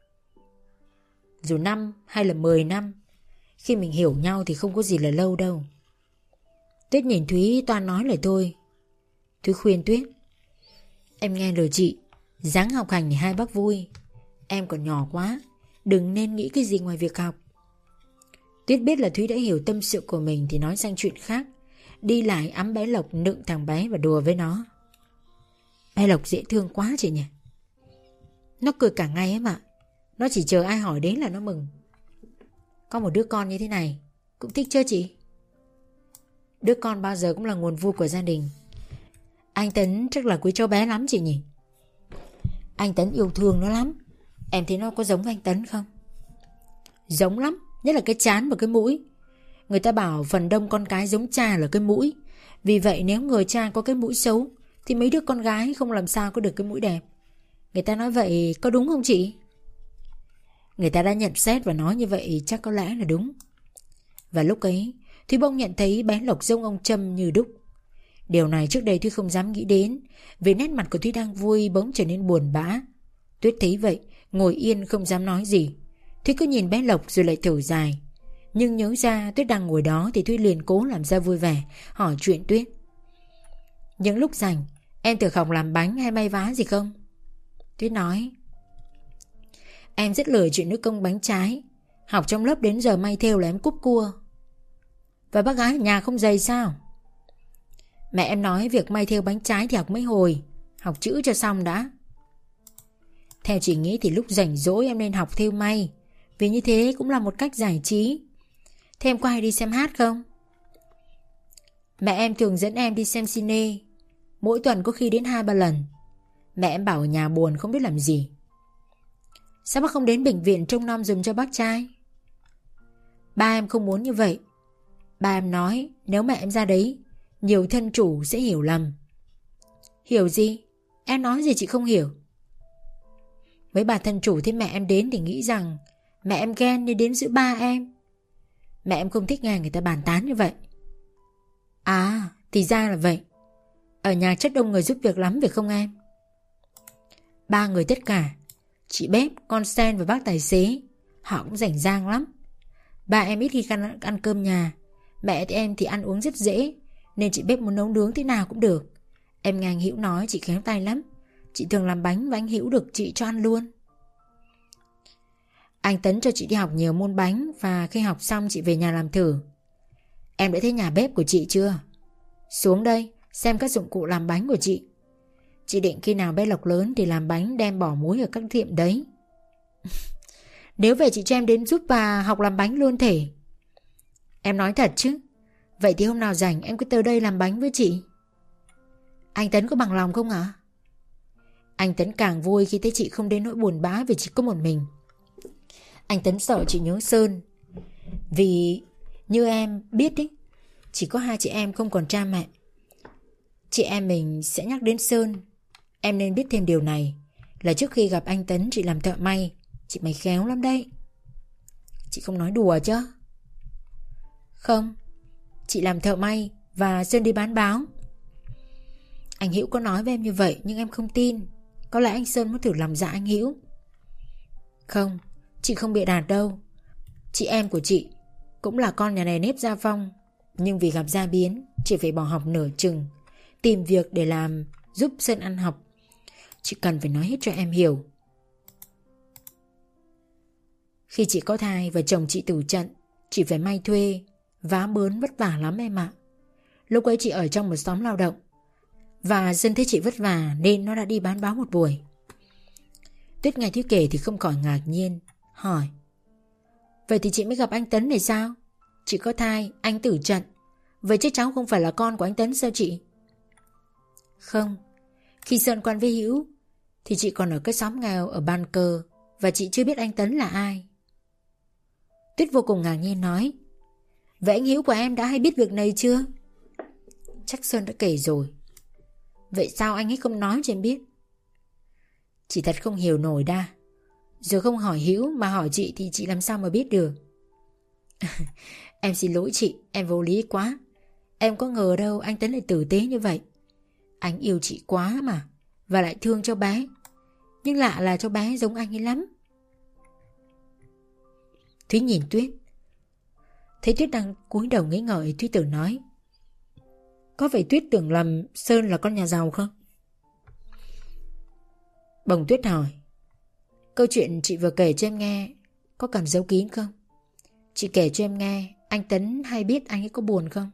dù năm hay là mười năm, khi mình hiểu nhau thì không có gì là lâu đâu. Tuyết nhìn Thúy toan nói lại thôi. Thúy khuyên Tuyết: em nghe lời chị, ráng học hành để hai bác vui. Em còn nhỏ quá, đừng nên nghĩ cái gì ngoài việc học. Tuyết biết là Thúy đã hiểu tâm sự của mình thì nói sang chuyện khác, đi lại ẵm bé Lộc, nựng thằng bé và đùa với nó. Bé Lộc dễ thương quá chị nhỉ. Nó cười cả ngày ấy mà. Nó chỉ chờ ai hỏi đến là nó mừng. Có một đứa con như thế này cũng thích chơi chị. Đứa con bao giờ cũng là nguồn vui của gia đình. Anh Tấn chắc là quý cháu bé lắm chị nhỉ? Anh Tấn yêu thương nó lắm. Em thấy nó có giống với anh Tấn không? Giống lắm, nhất là cái trán và cái mũi. Người ta bảo phần đông con cái giống cha là cái mũi. Vì vậy nếu người cha có cái mũi xấu thì mấy đứa con gái không làm sao có được cái mũi đẹp. Người ta nói vậy có đúng không chị? Người ta đã nhận xét và nói như vậy chắc có lẽ là đúng. Và lúc ấy Thúy bỗng nhận thấy bé Lộc giống ông Trâm như đúc. Điều này trước đây Thúy không dám nghĩ đến, vì nét mặt của Thúy đang vui bỗng trở nên buồn bã. Tuyết thấy vậy, ngồi yên không dám nói gì. Thúy cứ nhìn bé Lộc rồi lại thở dài. Nhưng nhớ ra Tuyết đang ngồi đó thì Thúy liền cố làm ra vui vẻ, hỏi chuyện Tuyết. Những lúc rảnh, em tự học làm bánh hay may vá gì không? Tuyết nói, em rất lười chuyện nữ công bánh trái. Học trong lớp đến giờ may thêu là em cúp cua. Và bác gái ở nhà không dày sao? Mẹ em nói việc may thêu bánh trái thì học mấy hồi, học chữ cho xong đã. Theo chị nghĩ thì lúc rảnh rỗi em nên học thêu may, vì như thế cũng là một cách giải trí. Thế em có hay đi xem hát không? Mẹ em thường dẫn em đi xem cine, mỗi tuần có khi đến hai ba lần. Mẹ em bảo ở nhà buồn không biết làm gì. Sao bác không đến bệnh viện trông nom giùm cho bác trai? Ba em không muốn như vậy. Ba em nói nếu mẹ em ra đấy, nhiều thân chủ sẽ hiểu lầm. Hiểu gì? Em nói gì chị không hiểu? Mấy bà thân chủ thấy mẹ em đến thì nghĩ rằng mẹ em ghen nên đến giữa ba em. Mẹ em không thích nghe người ta bàn tán như vậy. À, thì ra là vậy. Ở nhà chất đông người giúp việc lắm phải không em? Ba người tất cả, chị bếp, con Sen và bác tài xế, họ cũng rảnh rang lắm. Ba em ít khi ăn, ăn cơm nhà. Mẹ em thì ăn uống rất dễ, nên chị bếp muốn nấu nướng thế nào cũng được. Em nghe anh Hữu nói chị khéo tay lắm. Chị thường làm bánh và anh Hữu được chị cho ăn luôn. Anh Tấn cho chị đi học nhiều môn bánh, và khi học xong chị về nhà làm thử. Em đã thấy nhà bếp của chị chưa? Xuống đây xem các dụng cụ làm bánh của chị. Chị định khi nào bé Lộc lớn thì làm bánh đem bỏ muối ở các tiệm đấy. Nếu về chị cho em đến giúp bà học làm bánh luôn thể. Em nói thật chứ? Vậy thì hôm nào rảnh em cứ tới đây làm bánh với chị. Anh Tấn có bằng lòng không ạ? Anh Tấn càng vui khi thấy chị không đến nỗi buồn bã vì chỉ có một mình. Anh Tấn sợ chị nhớ Sơn. Vì như em biết đấy, chỉ có hai chị em không còn cha mẹ. Chị em mình sẽ nhắc đến Sơn. Em nên biết thêm điều này, là trước khi gặp anh Tấn chị làm thợ may. Chị mày khéo lắm đấy. Chị không nói đùa chứ? Không, chị làm thợ may và Sơn đi bán báo. Anh Hữu có nói với em như vậy nhưng em không tin. Có lẽ anh Sơn muốn thử làm dạ anh Hữu. Không, chị không bịa đặt đâu. Chị em của chị cũng là con nhà này nếp gia phong, nhưng vì gặp gia biến, chị phải bỏ học nửa chừng, tìm việc để làm giúp Sơn ăn học. Chị cần phải nói hết cho em hiểu. Khi chị có thai và chồng chị tử trận, chị phải may thuê, vá bướn vất vả lắm em ạ. Lúc ấy chị ở trong một xóm lao động, và Sơn thấy chị vất vả nên nó đã đi bán báo một buổi. Tuyết nghe Thúy kể thì không khỏi ngạc nhiên, hỏi: Vậy thì chị mới gặp anh Tấn này sao? Chị có thai, anh tử trận, vậy chứ cháu không phải là con của anh Tấn sao chị? Không, khi Sơn quen với Hữu thì chị còn ở cái xóm nghèo ở Ban Cờ, và chị chưa biết anh Tấn là ai. Tuyết vô cùng ngạc nhiên nói: Vậy anh Hữu của em đã hay biết việc này chưa? Chắc Sơn đã kể rồi. Vậy sao anh ấy không nói cho em biết? Chị thật không hiểu nổi đa. Giờ không hỏi Hữu mà hỏi chị thì chị làm sao mà biết được. Em xin lỗi chị, em vô lý quá. Em có ngờ đâu anh Tấn lại tử tế như vậy. Anh yêu chị quá mà, và lại thương cho bé. Nhưng lạ là cho bé giống anh ấy lắm. Thúy nhìn Tuyết. Thấy Tuyết đang cúi đầu nghĩ ngợi, Thúy tự nói: Có phải Tuyết tưởng lầm Sơn là con nhà giàu không? Bồng Tuyết hỏi: Câu chuyện chị vừa kể cho em nghe có cần giấu kín không? Chị kể cho em nghe, anh Tấn hay biết anh ấy có buồn không?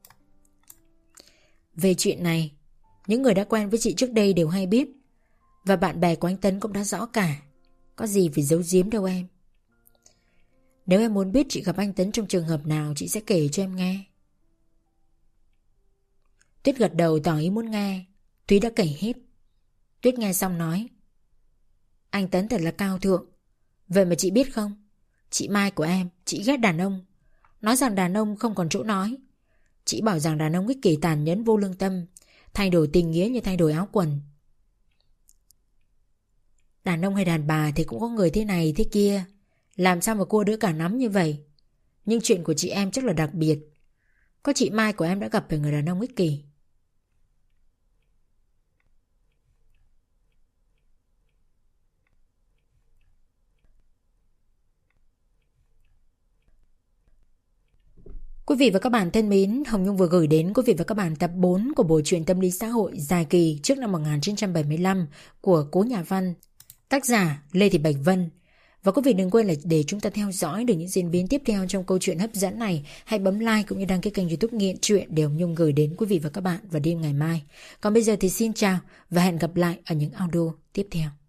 Về chuyện này, những người đã quen với chị trước đây đều hay biết, và bạn bè của anh Tấn cũng đã rõ cả. Có gì phải giấu giếm đâu em. Nếu em muốn biết chị gặp anh Tấn trong trường hợp nào, chị sẽ kể cho em nghe. Tuyết gật đầu tỏ ý muốn nghe. Thúy đã kể hết. Tuyết nghe xong nói: Anh Tấn thật là cao thượng. Vậy mà chị biết không, chị Mai của em, chị ghét đàn ông. Nói rằng đàn ông không còn chỗ nói. Chị bảo rằng đàn ông ích kỷ, tàn nhẫn, vô lương tâm, thay đổi tình nghĩa như thay đổi áo quần. Đàn ông hay đàn bà thì cũng có người thế này thế kia, làm sao mà cua đỡ cả nắm như vậy. Nhưng chuyện của chị em chắc là đặc biệt. Có chị Mai của em đã gặp phải người đàn ông ích kỷ. Quý vị và các bạn thân mến, Hồng Nhung vừa gửi đến quý vị và các bạn tập bốn của bộ truyện tâm lý xã hội dài kỳ trước năm một nghìn chín trăm bảy mươi lăm của Cố Nhà Văn, tác giả Lê Thị Bạch Vân. Và quý vị đừng quên là để chúng ta theo dõi được những diễn biến tiếp theo trong câu chuyện hấp dẫn này, hãy bấm like cũng như đăng ký kênh YouTube Nghiện Truyện để Hồng Nhung gửi đến quý vị và các bạn vào đêm ngày mai. Còn bây giờ thì xin chào và hẹn gặp lại ở những audio tiếp theo.